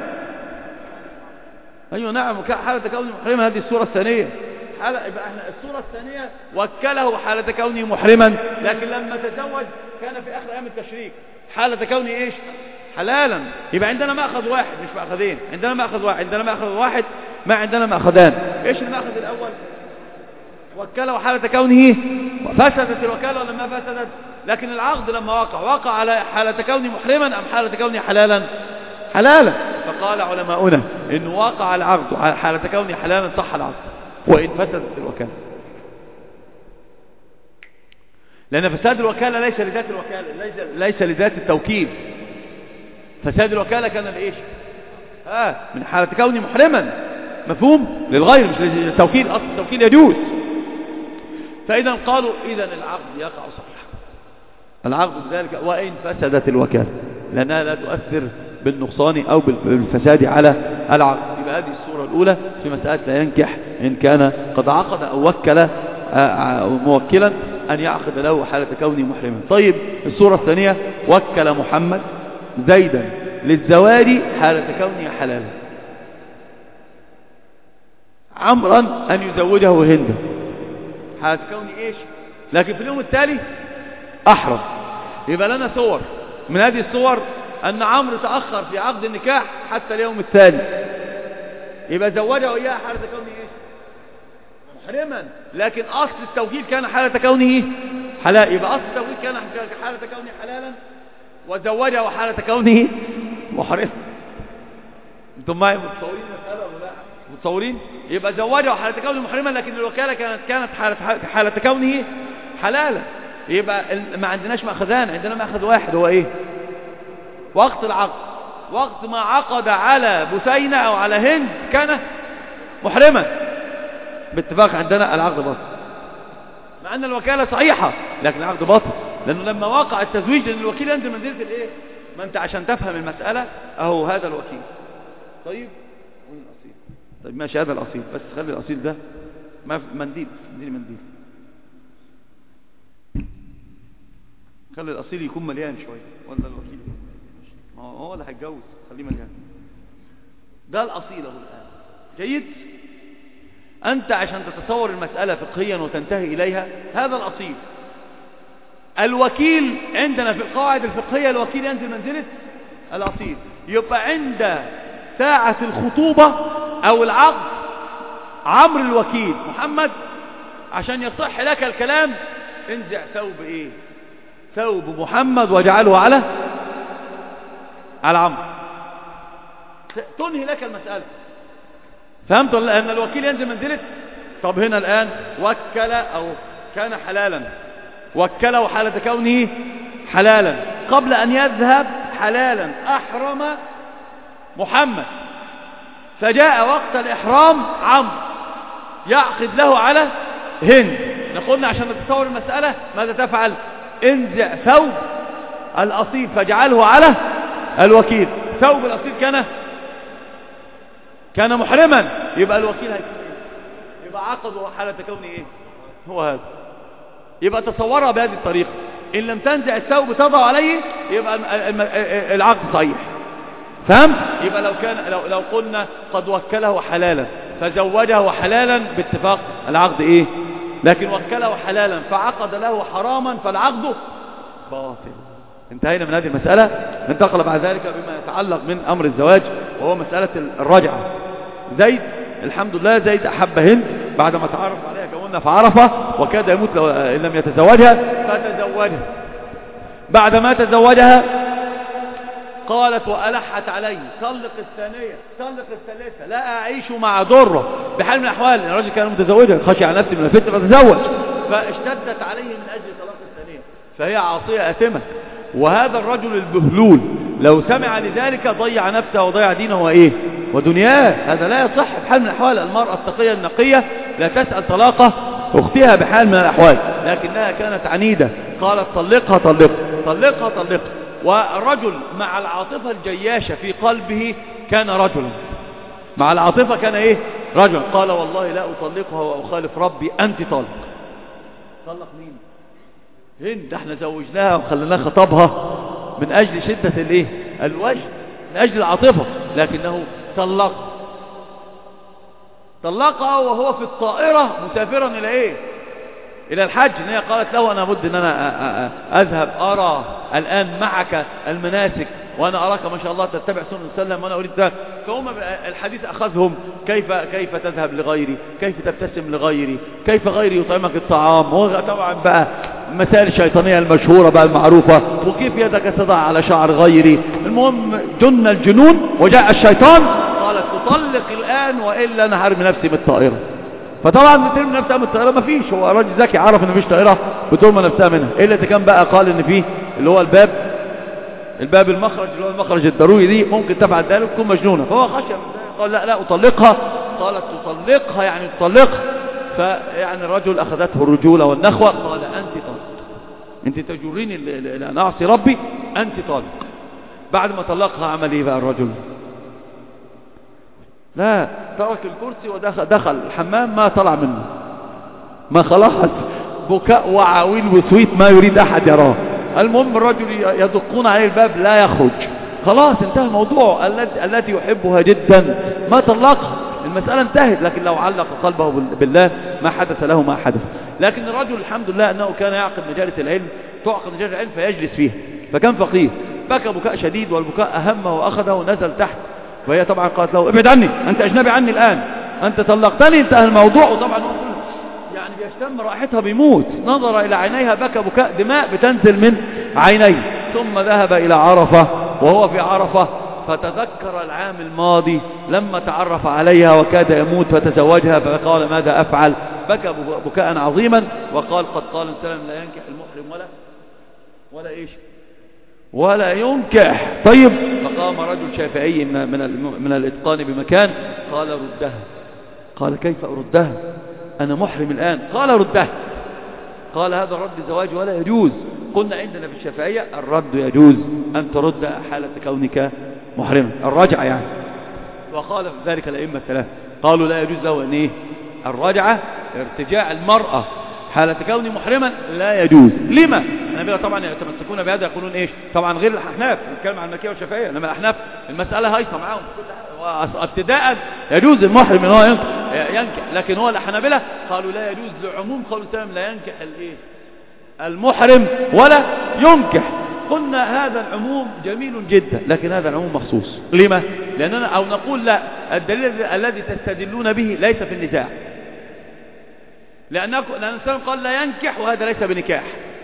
أيوة نعم، حالة كونه محرما، هذه الصورة الثانية. يبقى احنا الصورة الثانية وكله حالة كونه محرما، لكن لما تزوج كان في آخر أيام التشريق حالة كونه إيش؟ حلالا. يبقى عندنا مأخذ واحد مش مأخذين، عندنا مأخذ واحد ما عندنا مأخذان. إيش المأخذ الأول؟ وكله حالة كونه، فسدت الوكالة ولا ما فسدت؟ لكن العقد لما وقع على حالة كونه محرما أم حالة كونه حلالا. فقال علماؤنا إن وقع العقد على حالة كونه حلالا صح العقد وإن فسدت الوكالة، لأن فساد الوكالة ليس لذات الوكالة، ليس لذات التوكيل. فساد الوكالة كان لإيش؟ من حالة كونه محرما، مفهوم؟ للغير مش للتوكيل، أصل التوكيل يجوز. فإذا قالوا إذن العقد يقع صحيح، العقد بذلك وإن فسدت الوكالة، لأنها لا تؤثر بالنقصان أو بالفساد على العقد. يبقى هذه الصورة الأولى في مسألة لا ينكح إن كان قد عقد أو وكل موكلا أن يعقد له حالة كونه محرما. طيب الصورة الثانية، وكل محمد زيدا للزواج حالة كونه حلالا، عمرا أن يزوجه هندا حالة كونه إيش؟ لكن في اليوم التالي أحرم. يبقى لنا صور، من هذه الصور أن عمرو تأخر في عقد النكاح حتى اليوم الثاني، يبقى زوجه إياه حالة كونه إيش؟ محرما، لكن أصل التوكيل كان حالة كونه حلال، يبقى أصل التوكيل كان حالة كونه حلالا وزوجه حالة كونه محرما. انتم معي متصورين المسألة ولا لا؟ متصورين؟ يبقى زوجه حالة كونه محرما، لكن الوكالة كانت حالة كونه حلالا. يبقى ما عندناش مأخذان، عندنا مأخذ واحد، هو ايه؟ وقت العقد، وقت ما عقد على بثينة او على هند كان محرما، باتفاق عندنا العقد باطل، مع ان الوكالة صحيحة لكن العقد باطل، لانه لما وقع التزويج، لان الوكيل ينزل منزلة الايه؟ ما انت عشان تفهم المسألة اهو هذا الوكيل. طيب وين الاصيل؟ طيب ماشي، هذا الاصيل، بس خلي الاصيل ده ما في منديل، اديني منديل، خلي الاصيل يكون مليان شويه، ولا الوكيل هو اللي هيتجوز، خليه مليان. ده الاصيل اهو الان. جيد؟ انت عشان تتصور المسألة فقهيا وتنتهي اليها، هذا الاصيل. الوكيل عندنا في القواعد الفقهية الوكيل ينزل منزلة الاصيل. يبقى عند ساعة الخطوبة او العقد عمرو الوكيل محمد، عشان يصح لك الكلام انزع ثوب ايه؟ ثوب محمد واجعله على عمرو، تنهي لك المسألة. فهمت ولا؟ ان الوكيل ينزل منزلة. طب هنا الان وكل او كان حلالا، وكله حالة كونه حلالا، قبل ان يذهب حلالا احرم محمد، فجاء وقت الإحرام عمرو يعقد له على هند. نقولنا عشان نتصور المسألة ماذا تفعل؟ انزع ثوب الأصيل فاجعله على الوكيل. ثوب الأصيل كان محرما، يبقى الوكيل هيكون ايه؟ يبقى عقده حالة كونه ايه؟ هو هذا. يبقى تصورها بهذه الطريقة، إن لم تنزع الثوب تضع عليه يبقى العقد صحيح. فهمت؟ يبقى لو قلنا قد وكله حلالا فزوجه حلالا باتفاق العقد ايه؟ لكن وكله حلالا فعقد له حراما فالعقد باطل. انتهينا من هذه المسألة. ننتقل بعد ذلك بما يتعلق من أمر الزواج، وهو مسألة الرجعة. زيد الحمد لله زيد أحب هند بعدما تعرف عليها كوننا فعرفه، وكاد يموت لو إن لم يتزوجها، فتزوجها. بعدما تزوجها قالت وألحت عليه طلق الثانية طلق الثالثة لا أعيش مع ضره بحال من الأحوال. الرجل كان متزوجا خشي على نفسه من الفتنة فتزوج، فاشتدت عليه من أجل طلاق الثانية، فهي عاصية آثمة. وهذا الرجل البهلول لو سمع لذلك ضيع نفسه وضيع دينه وإيه ودنياه. هذا لا يصح بحال من الأحوال. المرأة التقية النقية لا تسأل طلاقه أختها بحال من الأحوال، لكنها كانت عنيدة، قالت طلقها طلقها طلقها طلقها. والرجل مع العاطفة الجياشة في قلبه كان رجلا، مع العاطفة كان ايه؟ رجل. قال والله لا أطلقها وأخالف ربي، أنت طالق. طلق مين؟ هند. احنا زوجناها وخليناها خطبها من أجل شدة الايه؟ الوجه، من أجل العاطفة، لكنه طلقها وهو في الطائرة مسافرا إلى ايه؟ إلى الحج. إن هي قالت له أنا بد أن أنا أذهب أرى الآن معك المناسك، وأنا أراك ما شاء الله تتبع سنة وسلم وأنا أريد ذلك. فهم الحديث أخذهم كيف تذهب لغيري، كيف تبتسم لغيري، كيف غيري يطعمك الطعام. هو طبعا بقى المسائل الشيطانية المشهورة بقى المعروفة، وكيف يدك تضع على شعر غيري. المهم جن الجنون وجاء الشيطان، قالت تطلق الآن وإلا أنا هرمي نفسي من الطائرة. فطبعا بترمي نفسها من الطائرة ما فيش، هو راجل ذكي عرف ان مفيش طائرة بترمي نفسها منها، الا اذا كان بقى قال ان فيه اللي هو الباب المخرج اللي هو المخرج الضروري دي ممكن تفعل ذلك تكون مجنونة. فهو خشى قال لا أطلقها. قالت تطلقها يعني تطلقها. فيعني الرجل أخذته الرجولة والنخوة، قال أنت طالق، أنت تجريني لأن أعصي ربي، أنت طالق. بعد ما طلقها عمل ايه بقى الرجل؟ لا، ترك الكرسي ودخل الحمام، ما طلع منه، ما خلاص بكاء وعويل وسويت ما يريد أحد يراه. المهم الرجل يدقون عليه الباب لا يخرج، خلاص انتهى الموضوع. التي يحبها جدا ما طلقها، المسألة انتهت. لكن لو علق قلبه بالله ما حدث له ما حدث. لكن الرجل الحمد لله أنه كان يعقد مجالس العلم، تعقد مجالس العلم فيجلس فيها، فكان فقيه. بكى بكاء شديد، والبكاء أهمه وأخذه ونزل تحت. وهي طبعا قالت له ابعد عني، أنت أجنبي عني الآن، أنت طلقتني، انتهى الموضوع. وطبعا يعني بيشتم رائحتها بيموت. نظر إلى عينيها بكى بكاء دماء بتنزل من عينيه. ثم ذهب إلى عرفة، وهو في عرفة فتذكر العام الماضي لما تعرف عليها وكاد يموت فتزوجها، فقال ماذا أفعل؟ بكى بكاء عظيما وقال قد قال السلام لا ينكح المحرم ولا إيش ولا ينكح. طيب، فقام رجل شافعي من الإتقان بمكان قال ردها. قال كيف أردها؟ أنا محرم الآن. قال ردها. قال هذا الرد زواج ولا يجوز. قلنا عندنا في الشافعية الرد يجوز، أن ترد حالة كونك محرما، الرجعة يعني. وقال في ذلك الأئمة الثلاثة قالوا لا يجوز له أن إيه؟ الرجعة، ارتجاع المرأة حالة كوني محرما لا يجوز. لما؟ النبي طبعا يتمسكون بهذا، يقولون ايش؟ طبعا غير الأحناف، نتكلم عن المالكية والشافعية، انما الأحناف المسألة هايصة معاهم ابتداء يجوز المحرم ان هو ينكح. لكن هو الحنابلة قالوا لا يجوز لعموم قول السلام لا ينكح المحرم ولا ينكح. قلنا هذا العموم جميل جدا، لكن هذا العموم مخصوص. لما؟ لأننا أو نقول لا، الدليل الذي تستدلون به ليس في النزاع، لأن الإنسان قال لا ينكح وهذا ليس بنكاح.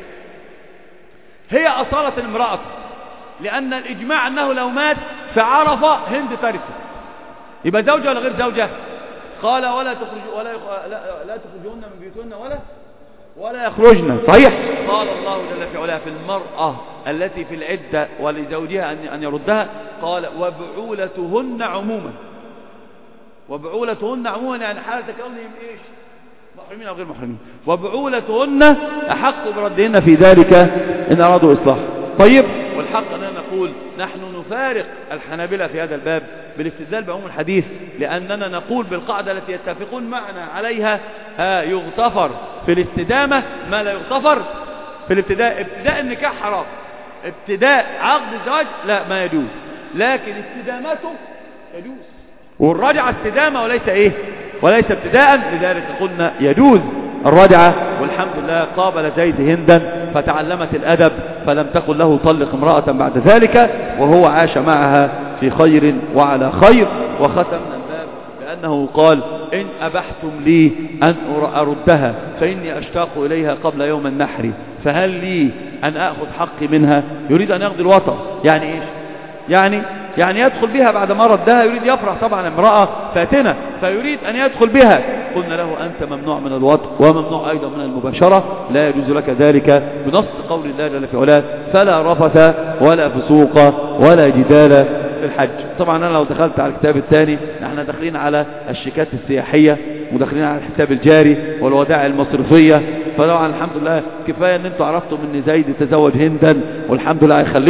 هي أصالة امرأة، لأن الإجماع أنه لو مات فعرف هند ترثه، يبقى زوجة ولا غير زوجة؟ قال ولا تخرجون من بيوتهن ولا يخرجن. صحيح. قال الله جل في علاه في المرأة التي في العدة ولزوجها أن يردها، قال وبعولتهن عموما. وبعولتهن عموما يعني حالة كونهم إيش؟ محرمين أو غير محرمين. وبعولتهن أحق بردهن في ذلك إن أرادوا إصلاح. طيب، والحق أننا نقول نحن نفارق الحنابلة في هذا الباب بالاستدلال بعموم الحديث، لأننا نقول بالقاعدة التي يتفقون معنا عليها يغتفر في الاستدامة ما لا يغتفر في الابتداء. ابتداء النكاح حرام، ابتداء عقد الزواج لا ما يجوز، لكن استدامته يجوز، والرجعة استدامة وليس ابتداء. لذلك قلنا يجوز الرجعة. والحمد لله قابل زيد هندا فتعلمت الأدب، فلم تقل له طلق امرأة بعد ذلك، وهو عاش معها في خير وعلى خير. وختمنا الباب بأنه قال إن أبحتم لي أن أردها فإني أشتاق إليها قبل يوم النحر، فهل لي أن أخذ حقي منها؟ يريد أن يقضي الوطر. يعني إيش؟ يعني يدخل بها بعد ما ردها، يريد يفرح، طبعا امرأة فاتنة فيريد أن يدخل بها. قلنا له أنت ممنوع من الوطء وممنوع أيضا من المباشرة، لا يجوز لك ذلك بنص قول الله جل في علاه فلا رفث ولا فسوق ولا جدال في الحج. طبعا أنا لو دخلت على الكتاب الثاني نحن داخلين على الشيكات السياحية وداخلين على الحساب الجاري والودائع المصرفية، فطبعا الحمد لله كفاية ان انتوا عرفتم ان زيد تزوج هندا، والحمد لله هيخليكم